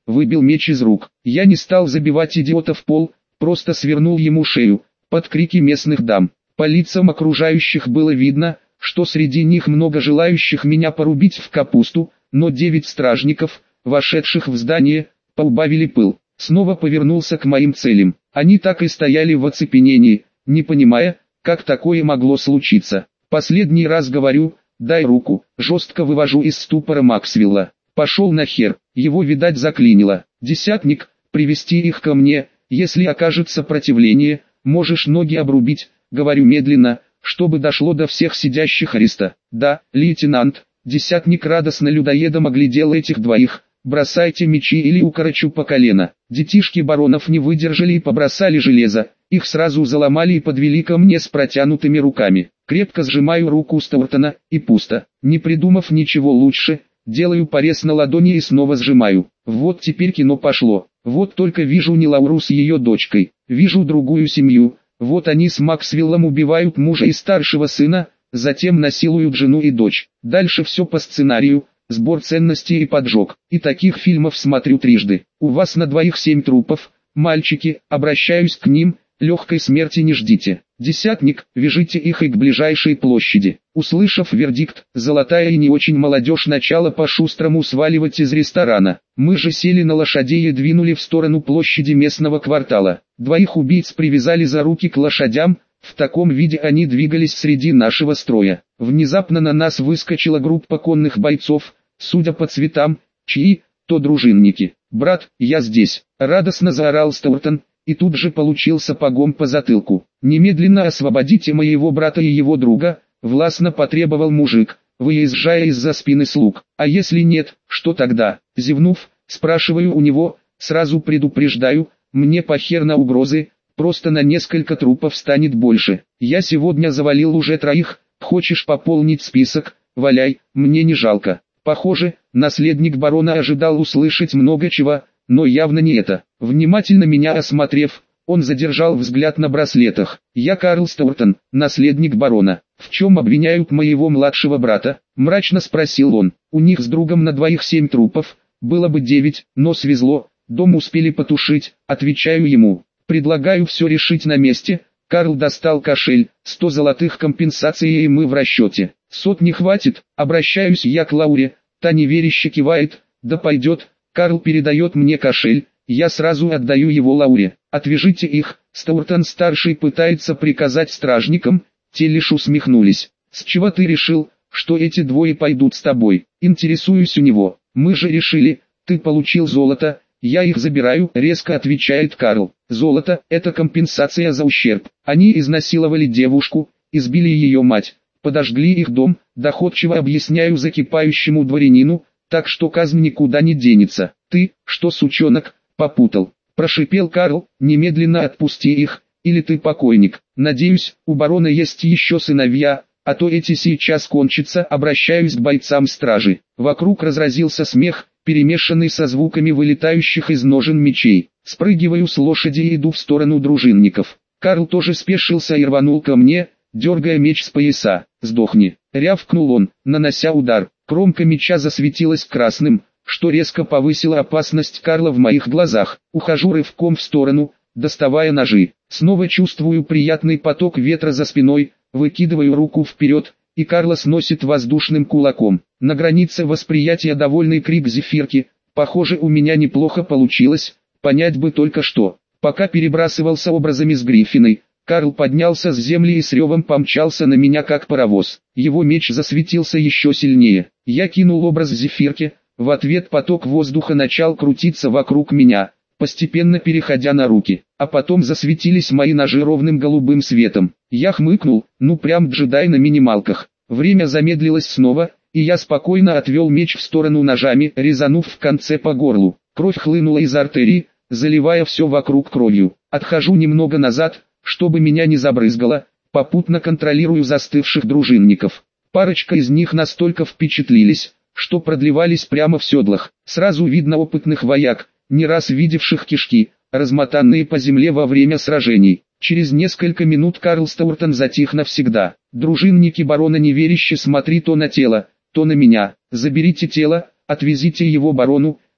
выбил меч из рук. Я не стал забивать идиота в пол, просто свернул ему шею, под крики местных дам. По лицам окружающих было видно, что среди них много желающих меня порубить в капусту, но 9 стражников, вошедших в здание, поубавили пыл. Снова повернулся к моим целям. Они так и стояли в оцепенении, не понимая, как такое могло случиться. Последний раз говорю, дай руку, жестко вывожу из ступора Максвелла. Пошел нахер, его видать заклинило. Десятник, привести их ко мне, если окажет сопротивление, можешь ноги обрубить, говорю медленно, чтобы дошло до всех сидящих ареста. Да, лейтенант, десятник радостно людоедом оглядел этих двоих. Бросайте мечи или укорочу по колено. Детишки баронов не выдержали и побросали железо. Их сразу заломали и подвели ко мне с протянутыми руками. Крепко сжимаю руку Стоуртона, и пусто. Не придумав ничего лучше, делаю порез на ладони и снова сжимаю. Вот теперь кино пошло. Вот только вижу не Лауру с ее дочкой. Вижу другую семью. Вот они с Максвеллом убивают мужа и старшего сына, затем насилуют жену и дочь. Дальше все по сценарию. Сбор ценностей и поджог. И таких фильмов смотрю трижды. У вас на двоих 7 трупов. Мальчики, обращаюсь к ним, легкой смерти не ждите. Десятник, вяжите их и к ближайшей площади. Услышав вердикт, золотая и не очень молодежь начала по-шустрому сваливать из ресторана. Мы же сели на лошадей и двинули в сторону площади местного квартала. Двоих убийц привязали за руки к лошадям. В таком виде они двигались среди нашего строя. Внезапно на нас выскочила группа конных бойцов, судя по цветам, чьи, то дружинники. «Брат, я здесь!» — радостно заорал Стоуртон, и тут же получил сапогом по затылку. «Немедленно освободите моего брата и его друга», — властно потребовал мужик, выезжая из-за спины слуг. «А если нет, что тогда?» Зевнув, спрашиваю у него, сразу предупреждаю, мне похер на угрозы, просто на несколько трупов станет больше. Я сегодня завалил уже 3, хочешь пополнить список, валяй, мне не жалко. Похоже, наследник барона ожидал услышать много чего, но явно не это. Внимательно меня осмотрев, он задержал взгляд на браслетах. Я Карл Стоуртон, наследник барона. В чем обвиняют моего младшего брата? Мрачно спросил он. У них с другом на двоих 7 трупов, было бы 9, но свезло, дом успели потушить, отвечаю ему. Предлагаю все решить на месте. Карл достал кошель, 100 золотых компенсации и мы в расчете. 100 не хватит, обращаюсь я к Лауре, та неверяще кивает, да пойдет. Карл передает мне кошель, я сразу отдаю его Лауре. Отвяжите их, Стоуртон-старший пытается приказать стражникам, те лишь усмехнулись. С чего ты решил, что эти двое пойдут с тобой? Интересуюсь у него. Мы же решили, ты получил золото. «Я их забираю», — резко отвечает Карл. «Золото — это компенсация за ущерб. Они изнасиловали девушку, избили ее мать, подожгли их дом», — доходчиво объясняю закипающему дворянину, так что казнь никуда не денется. «Ты, что сучонок, попутал?» — прошипел Карл, «немедленно отпусти их, или ты покойник. Надеюсь, у барона есть еще сыновья, а то эти сейчас кончатся». Обращаюсь к бойцам стражи. Вокруг разразился смех, перемешанный со звуками вылетающих из ножен мечей. Спрыгиваю с лошади и иду в сторону дружинников. Карл тоже спешился и рванул ко мне, дергая меч с пояса. «Сдохни!» — рявкнул он, нанося удар. Кромка меча засветилась красным, что резко повысило опасность Карла в моих глазах. Ухожу рывком в сторону, доставая ножи. Снова чувствую приятный поток ветра за спиной, выкидываю руку вперед, и Карла сносит воздушным кулаком. На границе восприятия довольный крик зефирки. Похоже, у меня неплохо получилось, понять бы только что. Пока перебрасывался образами с Гриффиной, Карл поднялся с земли и с ревом помчался на меня как паровоз. Его меч засветился еще сильнее. Я кинул образ зефирки, в ответ поток воздуха начал крутиться вокруг меня, постепенно переходя на руки, а потом засветились мои ножи ровным голубым светом. Я хмыкнул, ну прям джедай на минималках. Время замедлилось снова, и я спокойно отвел меч в сторону ножами, резанув в конце по горлу. Кровь хлынула из артерий, заливая все вокруг кровью. Отхожу немного назад, чтобы меня не забрызгало, попутно контролирую застывших дружинников. Парочка из них настолько впечатлились, что продлевались прямо в седлах. Сразу видно опытных вояк, не раз видевших кишки, размотанные по земле во время сражений. Через несколько минут Карл Стоуртон затих навсегда. Дружинники барона неверяще смотри то на тело, то на меня. «Заберите тело, отвезите его барону,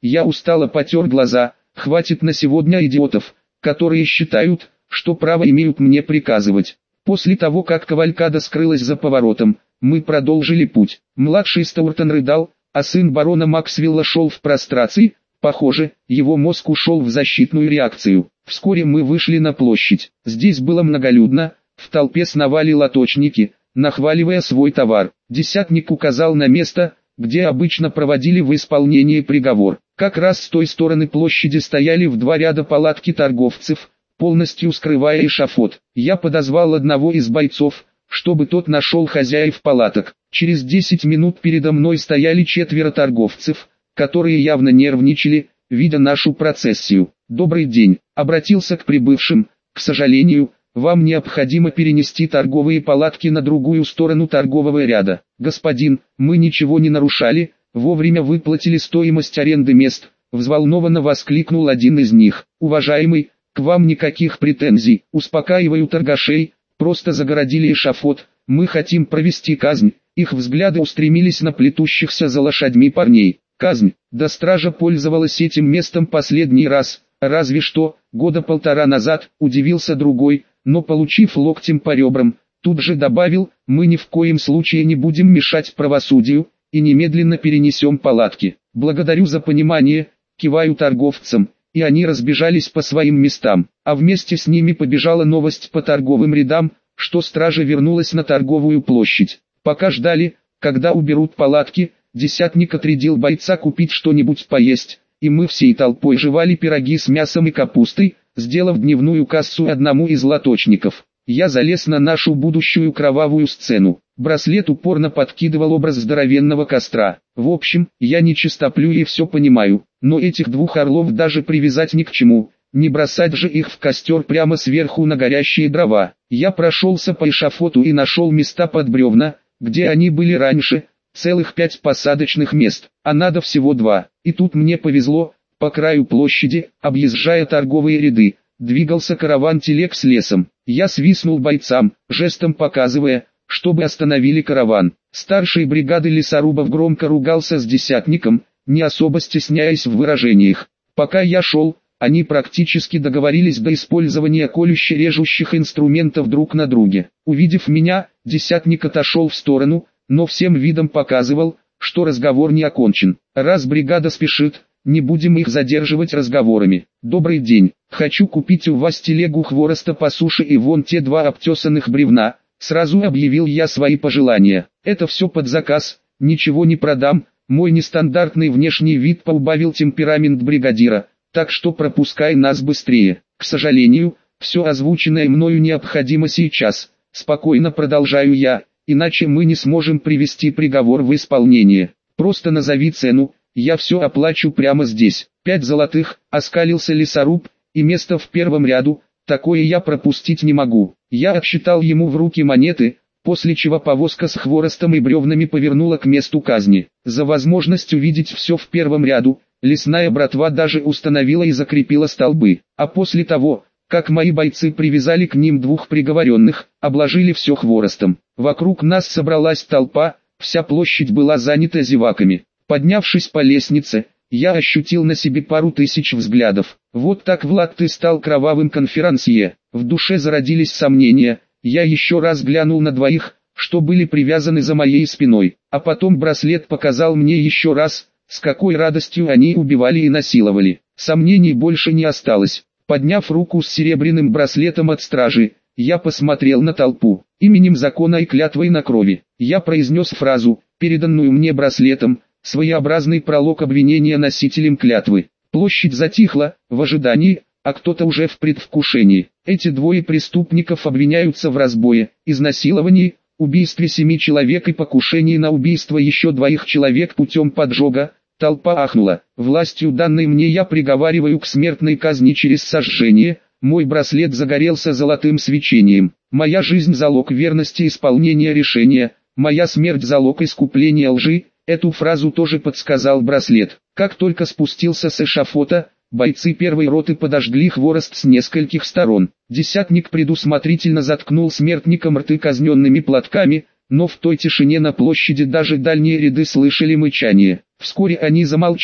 Я устало потер глаза. Хватит на сегодня идиотов, которые считают, что право имеют мне приказывать. После того, как кавалькада скрылась за поворотом, мы продолжили путь. Младший Стоуртон рыдал, а сын барона Максвелла шел в прострации. Похоже, его мозг ушел в защитную реакцию. Вскоре мы вышли на площадь. Здесь было многолюдно, в толпе сновали лоточники, нахваливая свой товар. Десятник указал на место, где обычно проводили в исполнении приговор. Как раз с той стороны площади стояли в два ряда палатки торговцев, полностью скрывая эшафот. Я подозвал одного из бойцов, чтобы тот нашел хозяев палаток. Через 10 минут передо мной стояли 4 торговцев, которые явно нервничали, видя нашу процессию. «Добрый день», — обратился к прибывшим. «К сожалению, вам необходимо перенести торговые палатки на другую сторону торгового ряда». «Господин, мы ничего не нарушали, вовремя выплатили стоимость аренды мест», — взволнованно воскликнул один из них. «Уважаемый, к вам никаких претензий, успокаиваю торгашей, просто загородили эшафот, мы хотим провести казнь». Их взгляды устремились на плетущихся за лошадьми парней. «Казнь, да стража пользовалась этим местом последний раз, разве что, 1.5 года назад», удивился другой, но получив локтем по ребрам, тут же добавил: «Мы ни в коем случае не будем мешать правосудию, и немедленно перенесем палатки». «Благодарю за понимание», киваю торговцам, и они разбежались по своим местам, а вместе с ними побежала новость по торговым рядам, что стража вернулась на торговую площадь. Пока ждали, когда уберут палатки, десятник отрядил бойца купить что-нибудь поесть, и мы всей толпой жевали пироги с мясом и капустой, сделав дневную кассу одному из лоточников. Я залез на нашу будущую кровавую сцену. Браслет упорно подкидывал образ здоровенного костра. В общем, я не чистоплю и все понимаю, но этих двух орлов даже привязать ни к чему, не бросать же их в костер прямо сверху на горящие дрова. Я прошелся по эшафоту и нашел места под бревна, где они были раньше, целых 5 посадочных мест, а надо всего 2. И тут мне повезло, по краю площади, объезжая торговые ряды, двигался караван телег с лесом. Я свистнул бойцам, жестом показывая, чтобы остановили караван. Старший бригады лесорубов громко ругался с десятником, не особо стесняясь в выражениях. Пока я шел, они практически договорились до использования колюще-режущих инструментов друг на друге. Увидев меня, десятник отошел в сторону, но всем видом показывал, что разговор не окончен. «Раз бригада спешит, не будем их задерживать разговорами. Добрый день, хочу купить у вас телегу хвороста по суше и вон те 2 обтесанных бревна», сразу объявил я свои пожелания. «Это все под заказ, ничего не продам». Мой нестандартный внешний вид поубавил темперамент бригадира, так что пропускай нас быстрее. К сожалению, все озвученное мною необходимо сейчас, спокойно продолжаю я, иначе мы не сможем привести приговор в исполнение. Просто назови цену, я все оплачу прямо здесь. 5 золотых, оскалился лесоруб, и место в первом ряду, такое я пропустить не могу. Я отсчитал ему в руки монеты, после чего повозка с хворостом и бревнами повернула к месту казни. За возможность увидеть все в первом ряду, лесная братва даже установила и закрепила столбы, а после того, как мои бойцы привязали к ним 2 приговоренных, обложили все хворостом. Вокруг нас собралась толпа, вся площадь была занята зеваками. Поднявшись по лестнице, я ощутил на себе пару тысяч взглядов. Вот так, Влад, ты стал кровавым конферансье. В душе зародились сомнения, я еще раз глянул на 2, что были привязаны за моей спиной, а потом браслет показал мне еще раз, с какой радостью они убивали и насиловали. Сомнений больше не осталось. Подняв руку с серебряным браслетом от стражи, я посмотрел на толпу. Именем закона и клятвой на крови, я произнес фразу, переданную мне браслетом, своеобразный пролог обвинения носителям клятвы. Площадь затихла, в ожидании, а кто-то уже в предвкушении. Эти 2 преступников обвиняются в разбое, изнасиловании, убийстве 7 человек и покушении на убийство еще 2 человек путем поджога. Толпа ахнула. Властью данной мне я приговариваю к смертной казни через сожжение. Мой браслет загорелся золотым свечением. Моя жизнь залог верности исполнения решения. Моя смерть залог искупления лжи. Эту фразу тоже подсказал браслет. Как только спустился с эшафота, бойцы первой роты подожгли хворост с нескольких сторон. Десятник предусмотрительно заткнул смертникам рты казненными платками, но в той тишине на площади даже дальние ряды слышали мычание. Вскоре они замолчали,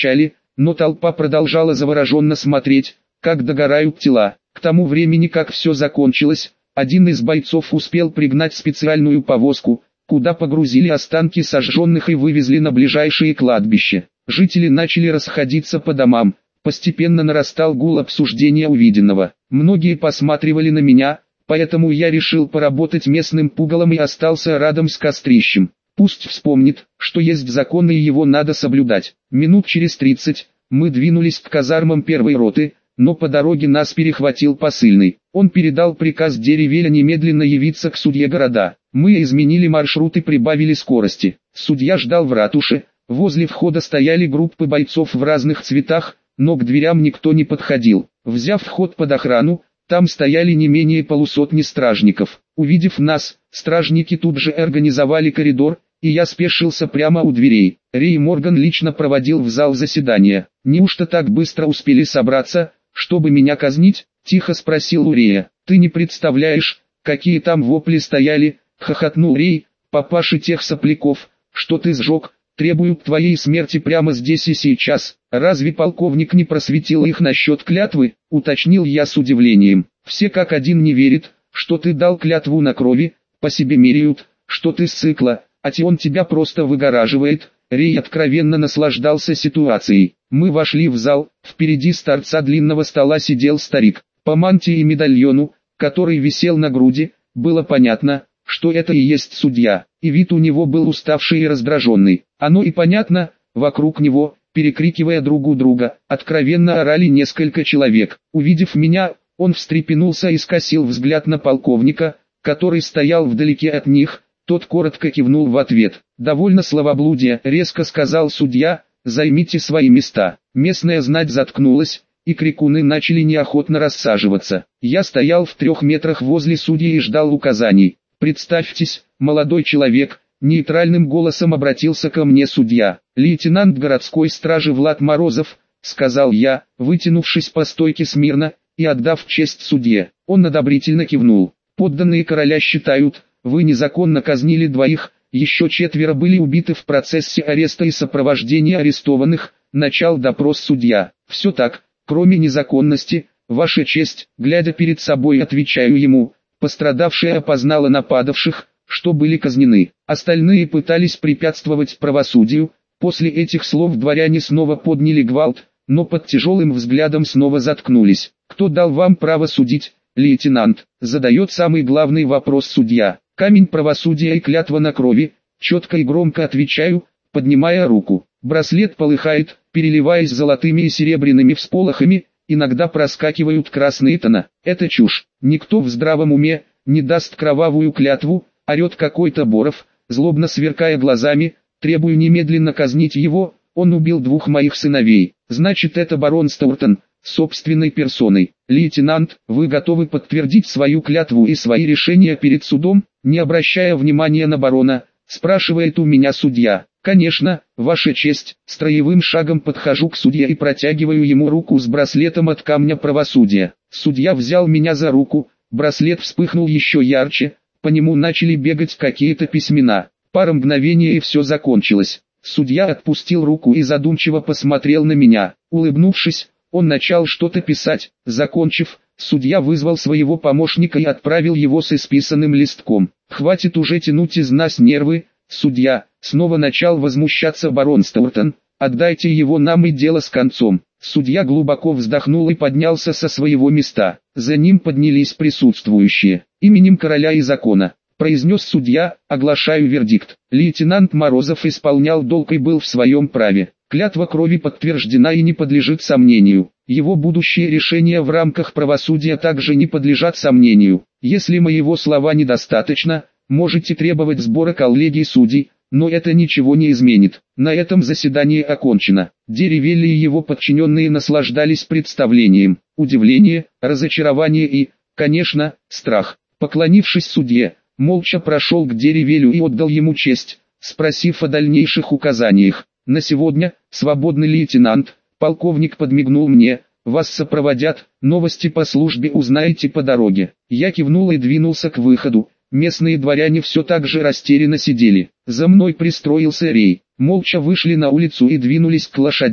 но толпа продолжала завороженно смотреть, как догорают тела. К тому времени, как все закончилось, один из бойцов успел пригнать специальную повозку, куда погрузили останки сожженных и вывезли на ближайшее кладбище. Жители начали расходиться по домам, постепенно нарастал гул обсуждения увиденного. Многие посматривали на меня, поэтому я решил поработать местным пугалом и остался рядом с кострищем. Пусть вспомнит, что есть закон и его надо соблюдать. Минут через 30 мы двинулись к казармам первой роты, но по дороге нас перехватил посыльный. Он передал приказ Деревеля немедленно явиться к судье города. Мы изменили маршрут и прибавили скорости. Судья ждал в ратуше, возле входа стояли группы бойцов в разных цветах, но к дверям никто не подходил. Взяв вход под охрану, там стояли не менее полусотни стражников. Увидев нас, стражники тут же организовали коридор, и я спешился прямо у дверей. Рэй Морган лично проводил в зал заседания. «Неужто так быстро успели собраться, чтобы меня казнить?» — тихо спросил у Рэя. «Ты не представляешь, какие там вопли стояли!» — хохотнул Рэй. «Папаши тех сопляков, что ты сжег, требуют твоей смерти прямо здесь и сейчас. Разве полковник не просветил их насчет клятвы?» — уточнил я с удивлением. «Все как один не верят, что ты дал клятву на крови, по себе меряют, что ты ссыкла, а он тебя просто выгораживает». Рэй откровенно наслаждался ситуацией. Мы вошли в зал, впереди с торца длинного стола сидел старик. По мантии и медальону, который висел на груди, было понятно, что это и есть судья, и вид у него был уставший и раздраженный. Оно и понятно, вокруг него, перекрикивая друг друга, откровенно орали несколько человек. Увидев меня, он встрепенулся и скосил взгляд на полковника, который стоял вдалеке от них. Тот коротко кивнул в ответ. «Довольно словоблудия», — резко сказал судья, — «займите свои места». Местная знать заткнулась, и крикуны начали неохотно рассаживаться. Я стоял в 3 метрах возле судьи и ждал указаний. «Представьтесь, молодой человек», — нейтральным голосом обратился ко мне судья. «Лейтенант городской стражи Влад Морозов», — сказал я, вытянувшись по стойке смирно, и отдав честь судье. Он одобрительно кивнул. «Подданные короля считают, вы незаконно казнили 2, еще 4 были убиты в процессе ареста и сопровождения арестованных», — начал допрос судья. «Все так, кроме незаконности, ваша честь», — глядя перед собой отвечаю ему. «Пострадавшая опознала нападавших, что были казнены. Остальные пытались препятствовать правосудию». После этих слов дворяне снова подняли гвалт, но под тяжелым взглядом снова заткнулись. «Кто дал вам право судить, лейтенант?» — задает самый главный вопрос судья. «Камень правосудия и клятва на крови», — четко и громко отвечаю, поднимая руку. Браслет полыхает, переливаясь золотыми и серебряными всполохами, иногда проскакивают красные тона. Это чушь. Никто в здравом уме не даст кровавую клятву, орет какой-то Боров, злобно сверкая глазами. «Требую немедленно казнить его, он убил 2 моих сыновей». Значит, это барон Стоуртон, собственной персоной. «Лейтенант, вы готовы подтвердить свою клятву и свои решения перед судом?» Не обращая внимания на барона, спрашивает у меня судья. «Конечно, ваша честь». Строевым шагом подхожу к судье и протягиваю ему руку с браслетом от камня правосудия. Судья взял меня за руку, браслет вспыхнул еще ярче, по нему начали бегать какие-то письмена. Пара мгновений и все закончилось. Судья отпустил руку и задумчиво посмотрел на меня. Улыбнувшись, он начал что-то писать. Закончив, судья вызвал своего помощника и отправил его с исписанным листком. «Хватит уже тянуть из нас нервы, судья», — снова начал возмущаться барон Стоуртон. «Отдайте его нам и дело с концом». Судья глубоко вздохнул и поднялся со своего места. За ним поднялись присутствующие. «Именем короля и закона», — произнес судья, — «оглашаю вердикт. Лейтенант Морозов исполнял долг и был в своем праве. Клятва крови подтверждена и не подлежит сомнению. Его будущие решения в рамках правосудия также не подлежат сомнению. Если моего слова недостаточно, можете требовать сбора коллегий судей, но это ничего не изменит». На этом заседание окончено. Деревель и его подчиненные наслаждались представлением. Удивление, разочарование и, конечно, страх. Поклонившись судье, молча прошел к Деревелю и отдал ему честь, спросив о дальнейших указаниях. «На сегодня, свободный лейтенант», — полковник подмигнул мне, — «вас сопроводят, новости по службе узнаете по дороге». Я кивнул и двинулся к выходу. Местные дворяне все так же растерянно сидели. За мной пристроился Рэй. Молча вышли на улицу и двинулись к лошадям.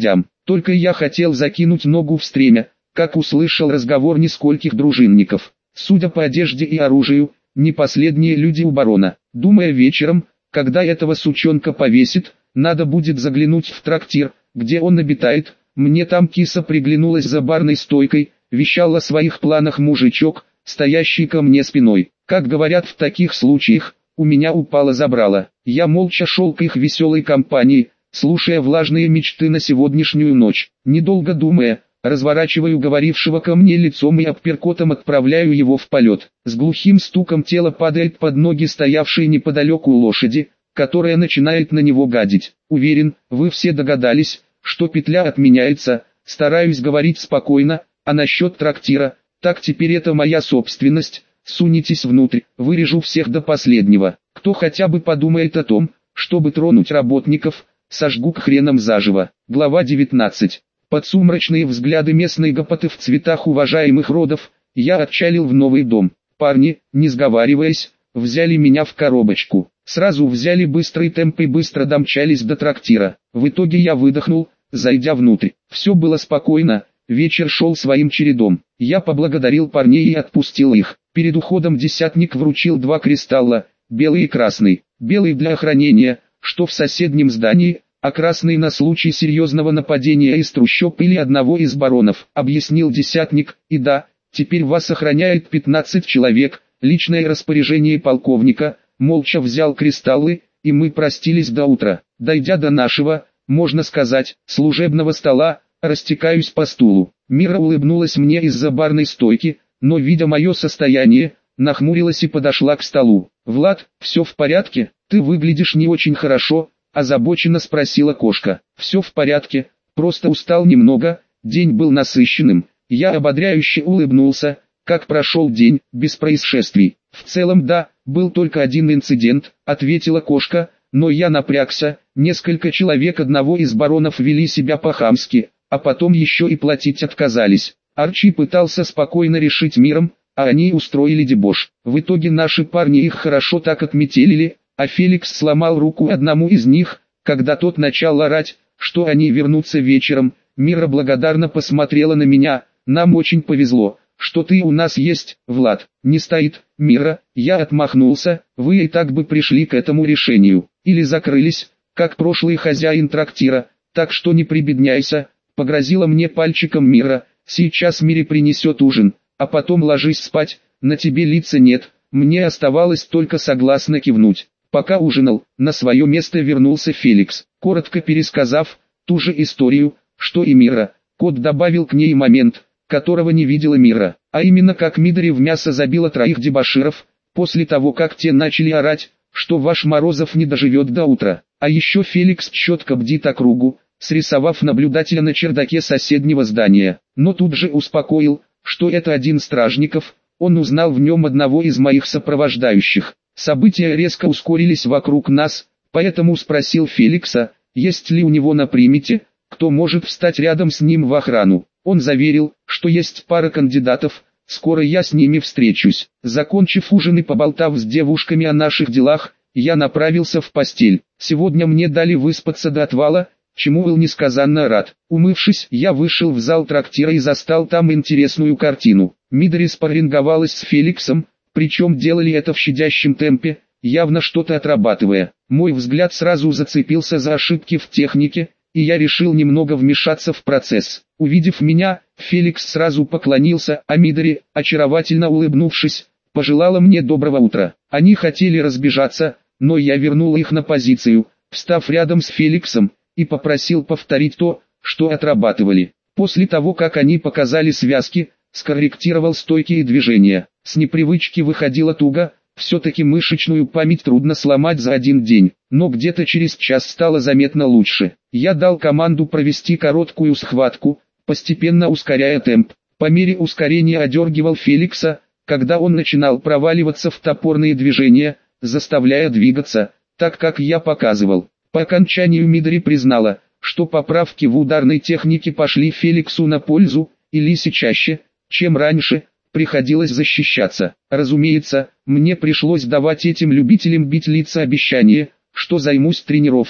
Только я хотел закинуть ногу в стремя, как услышал разговор нескольких дружинников. Судя по одежде и оружию, не последние люди у барона. Думая вечером, когда этого сучонка повесит, надо будет заглянуть в трактир, где он обитает. Мне там киса приглянулась за барной стойкой, вещал о своих планах мужичок, стоящий ко мне спиной. Как говорят в таких случаях, у меня упало забрало. Я молча шел к их веселой компании, слушая влажные мечты на сегодняшнюю ночь. Недолго думая, разворачиваю говорившего ко мне лицом и апперкотом отправляю его в полет. С глухим стуком тело падает под ноги стоявшей неподалеку лошади, которая начинает на него гадить. Уверен, вы все догадались, что петля отменяется. Стараюсь говорить спокойно, а насчет трактира, так теперь это моя собственность. Сунетесь внутрь, вырежу всех до последнего. Кто хотя бы подумает о том, чтобы тронуть работников, сожгу к хренам заживо. Глава 19. Под сумрачные взгляды местной гопоты в цветах уважаемых родов, я отчалил в новый дом. Парни, не сговариваясь, взяли меня в коробочку. Сразу взяли быстрый темп и быстро домчались до трактира. В итоге я выдохнул, зайдя внутрь. Все было спокойно, вечер шел своим чередом. Я поблагодарил парней и отпустил их. Перед уходом десятник вручил 2 кристалла, белый и красный. Белый для охранения, что в соседнем здании, а красный на случай серьезного нападения из трущоб или одного из баронов, объяснил десятник. И да, теперь вас охраняет 15 человек, личное распоряжение полковника. Молча взял кристаллы, и мы простились до утра. Дойдя до нашего, можно сказать, служебного стола, растекаюсь по стулу. Мира улыбнулась мне из-за барной стойки, но, видя мое состояние, нахмурилась и подошла к столу. «Влад, все в порядке? Ты выглядишь не очень хорошо», – озабоченно спросила кошка. «Все в порядке, просто устал немного, день был насыщенным». Я ободряюще улыбнулся. «Как прошел день, без происшествий?» «В целом да, был только один инцидент», – ответила кошка, но я напрягся. Несколько человек одного из баронов вели себя по-хамски, а потом еще и платить отказались. Арчи пытался спокойно решить миром, а они устроили дебош. В итоге наши парни их хорошо так отметелили, а Феликс сломал руку одному из них, когда тот начал орать, что они вернутся вечером. Мира благодарно посмотрела на меня. «Нам очень повезло, что ты у нас есть, Влад». «Не стоит, Мира», я отмахнулся, «вы и так бы пришли к этому решению, или закрылись, как прошлый хозяин трактира, так что не прибедняйся», погрозила мне пальчиком Мира. «Сейчас Мире принесет ужин, а потом ложись спать, на тебе лица нет». Мне оставалось только согласно кивнуть. Пока ужинал, на свое место вернулся Феликс, коротко пересказав ту же историю, что и Мира. Кот добавил к ней момент, которого не видела Мира, а именно как Мидори в мясо забила 3 дебоширов, после того как те начали орать, что ваш Морозов не доживет до утра. А еще Феликс четко бдит округу, срисовав наблюдателя на чердаке соседнего здания, но тут же успокоил, что это один стражников, он узнал в нем одного из моих сопровождающих. События резко ускорились вокруг нас, поэтому спросил Феликса, есть ли у него на примете, кто может встать рядом с ним в охрану. Он заверил, что есть пара кандидатов, скоро я с ними встречусь. Закончив ужин и поболтав с девушками о наших делах, я направился в постель. Сегодня мне дали выспаться до отвала, чему был несказанно рад. Умывшись, я вышел в зал трактира и застал там интересную картину. Мидори спарринговалась с Феликсом, причем делали это в щадящем темпе, явно что-то отрабатывая. Мой взгляд сразу зацепился за ошибки в технике, и я решил немного вмешаться в процесс. Увидев меня, Феликс сразу поклонился, а Мидори, очаровательно улыбнувшись, пожелала мне доброго утра. Они хотели разбежаться, но я вернул их на позицию, встав рядом с Феликсом, и попросил повторить то, что отрабатывали. После того, как они показали связки, скорректировал стойки и движения. С непривычки выходило туго, все-таки мышечную память трудно сломать за один день, но где-то через час стало заметно лучше. Я дал команду провести короткую схватку, постепенно ускоряя темп. По мере ускорения одергивал Феликса, когда он начинал проваливаться в топорные движения, заставляя двигаться, так как я показывал. По окончанию Мидори признала, что поправки в ударной технике пошли Феликсу на пользу, и Лисе чаще, чем раньше, приходилось защищаться. Разумеется, мне пришлось давать этим любителям бить лица обещание, что займусь тренировками.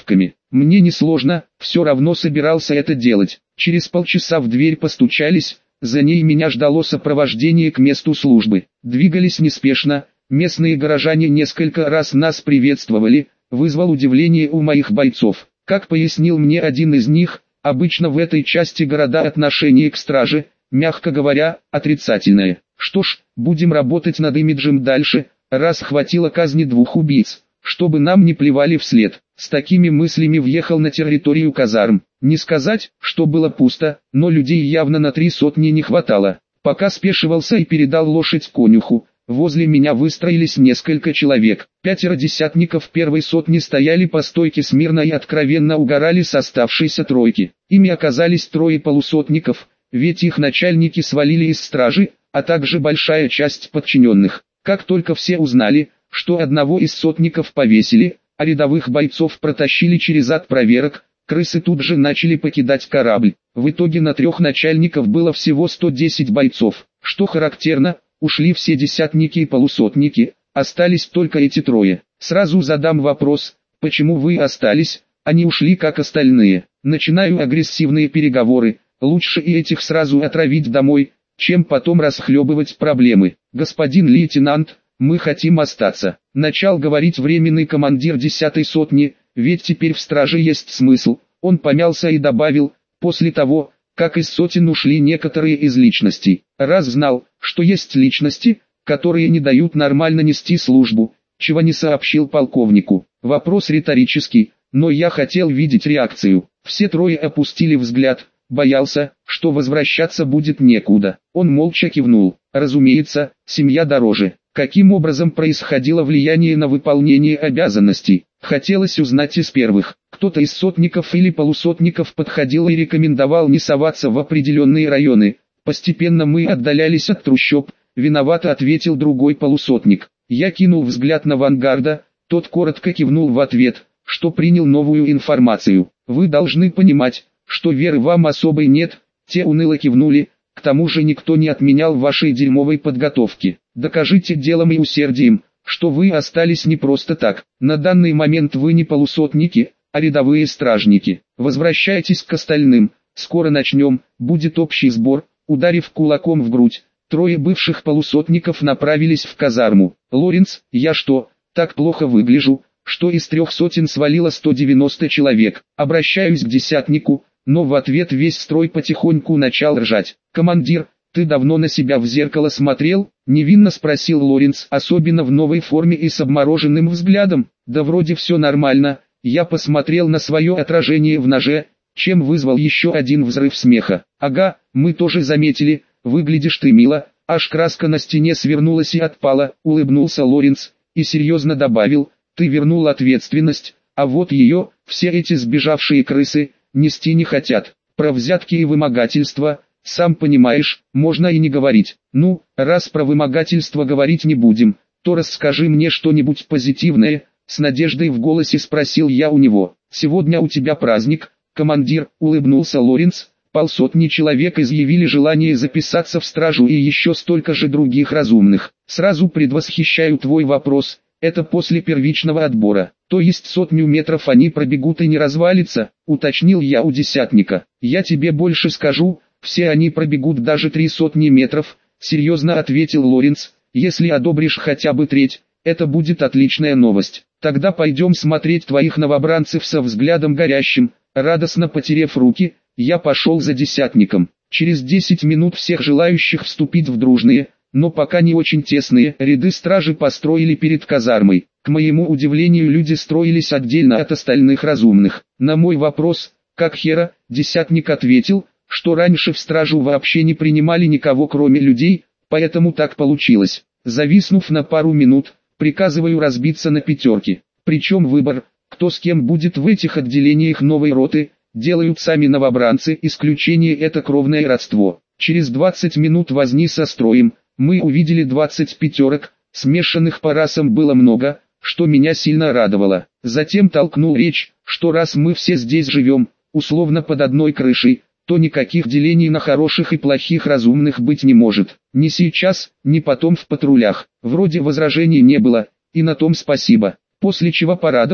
Мне несложно, все равно собирался это делать. Через полчаса в дверь постучались, за ней меня ждало сопровождение к месту службы. Двигались неспешно, местные горожане несколько раз нас приветствовали, вызвал удивление у моих бойцов. Как пояснил мне один из них, обычно в этой части города отношение к страже, мягко говоря, отрицательное. Что ж, будем работать над имиджем дальше, раз хватило казни 2 убийц, чтобы нам не плевали вслед. С такими мыслями въехал на территорию казарм. Не сказать, что было пусто, но людей явно на 3 сотни не хватало. Пока спешивался и передал лошадь конюху, возле меня выстроились несколько человек. 5 десятников первой сотни стояли по стойке смирно и откровенно угорали с оставшейся тройки. Ими оказались 3 полусотников, ведь их начальники свалили из стражи, а также большая часть подчиненных. Как только все узнали, что одного из сотников повесили, а рядовых бойцов протащили через ад проверок, крысы тут же начали покидать корабль. В итоге на 3 начальников было всего 110 бойцов. Что характерно, ушли все десятники и полусотники, остались только эти 3. Сразу задам вопрос, почему вы остались, а не ушли как остальные? Начинаю агрессивные переговоры, лучше и этих сразу отравить домой, чем потом расхлебывать проблемы. Господин лейтенант, мы хотим остаться. Начал говорить временный командир 10-й сотни, ведь теперь в страже есть смысл. Он помялся и добавил, после того, как из сотен ушли некоторые из личностей. Раз знал, что есть личности, которые не дают нормально нести службу, чего не сообщил полковнику. Вопрос риторический, но я хотел видеть реакцию. Все 3 опустили взгляд, боялся, что возвращаться будет некуда. Он молча кивнул. Разумеется, семья дороже. Каким образом происходило влияние на выполнение обязанностей? Хотелось узнать из первых. Кто-то из сотников или полусотников подходил и рекомендовал не соваться в определенные районы. Постепенно мы отдалялись от трущоб, виновато ответил другой полусотник. Я кинул взгляд на Вангарда, тот коротко кивнул в ответ, что принял новую информацию. Вы должны понимать, что веры вам особой нет, те уныло кивнули. К тому же никто не отменял вашей дерьмовой подготовки. Докажите делом и усердием, что вы остались не просто так. На данный момент вы не полусотники, а рядовые стражники. Возвращайтесь к остальным, скоро начнем, будет общий сбор. Ударив кулаком в грудь, 3 бывших полусотников направились в казарму. Лоренс, я что, так плохо выгляжу, что из 3 сотен свалило 190 человек? Обращаюсь к десятнику, но в ответ весь строй потихоньку начал ржать. «Командир, ты давно на себя в зеркало смотрел?» — невинно спросил Лоренс, особенно в новой форме и с обмороженным взглядом. «Да вроде все нормально, я посмотрел на свое отражение в ноже», чем вызвал еще один взрыв смеха. «Ага, мы тоже заметили, выглядишь ты мило», аж краска на стене свернулась и отпала, улыбнулся Лоренс, и серьезно добавил, «ты вернул ответственность, а вот ее, все эти сбежавшие крысы, нести не хотят. Про взятки и вымогательство, сам понимаешь, можно и не говорить. Ну, раз про вымогательство говорить не будем, то расскажи мне что-нибудь позитивное», с надеждой в голосе спросил я у него. «Сегодня у тебя праздник, командир», улыбнулся Лоренс. «Полсотни человек изъявили желание записаться в стражу и еще столько же других разумных. Сразу предвосхищаю твой вопрос, это после первичного отбора, то есть 100 метров они пробегут и не развалится», уточнил я у десятника. «Я тебе больше скажу, все они пробегут даже 300 метров», серьезно ответил Лоренс. «Если одобришь хотя бы треть, это будет отличная новость. Тогда пойдем смотреть твоих новобранцев». Со взглядом горящим, радостно потерев руки, я пошел за десятником. Через 10 минут всех желающих вступить в дружные, но пока не очень тесные ряды стражи построили перед казармой. К моему удивлению, люди строились отдельно от остальных разумных. На мой вопрос, как хера, десятник ответил, что раньше в стражу вообще не принимали никого кроме людей, поэтому так получилось. Зависнув на пару минут, приказываю разбиться на 5. Причем выбор, кто с кем будет в этих отделениях новой роты, делают сами новобранцы, исключение это кровное родство. Через 20 минут возни со строем, мы увидели 20 пятерок, смешанных по расам было много, что меня сильно радовало. Затем толкнул речь, что раз мы все здесь живем, условно под одной крышей, то никаких делений на хороших и плохих разумных быть не может. Ни сейчас, ни потом в патрулях. Вроде возражений не было, и на том спасибо. После чего порадовал,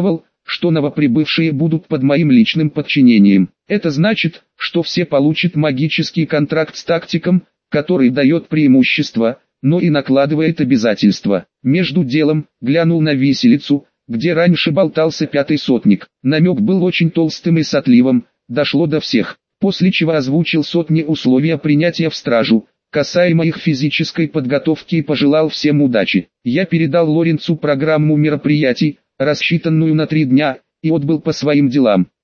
что новоприбывшие будут под моим личным подчинением. Это значит, что все получат магический контракт с тактиком, который дает преимущество, но и накладывает обязательства. Между делом, глянул на виселицу, где раньше болтался пятый сотник. Намек был очень толстым и сотливым, дошло до всех. После чего озвучил сотни условия принятия в стражу, касаемо их физической подготовки, и пожелал всем удачи. Я передал Лоренцу программу мероприятий, рассчитанную на 3 дня, и отбыл по своим делам.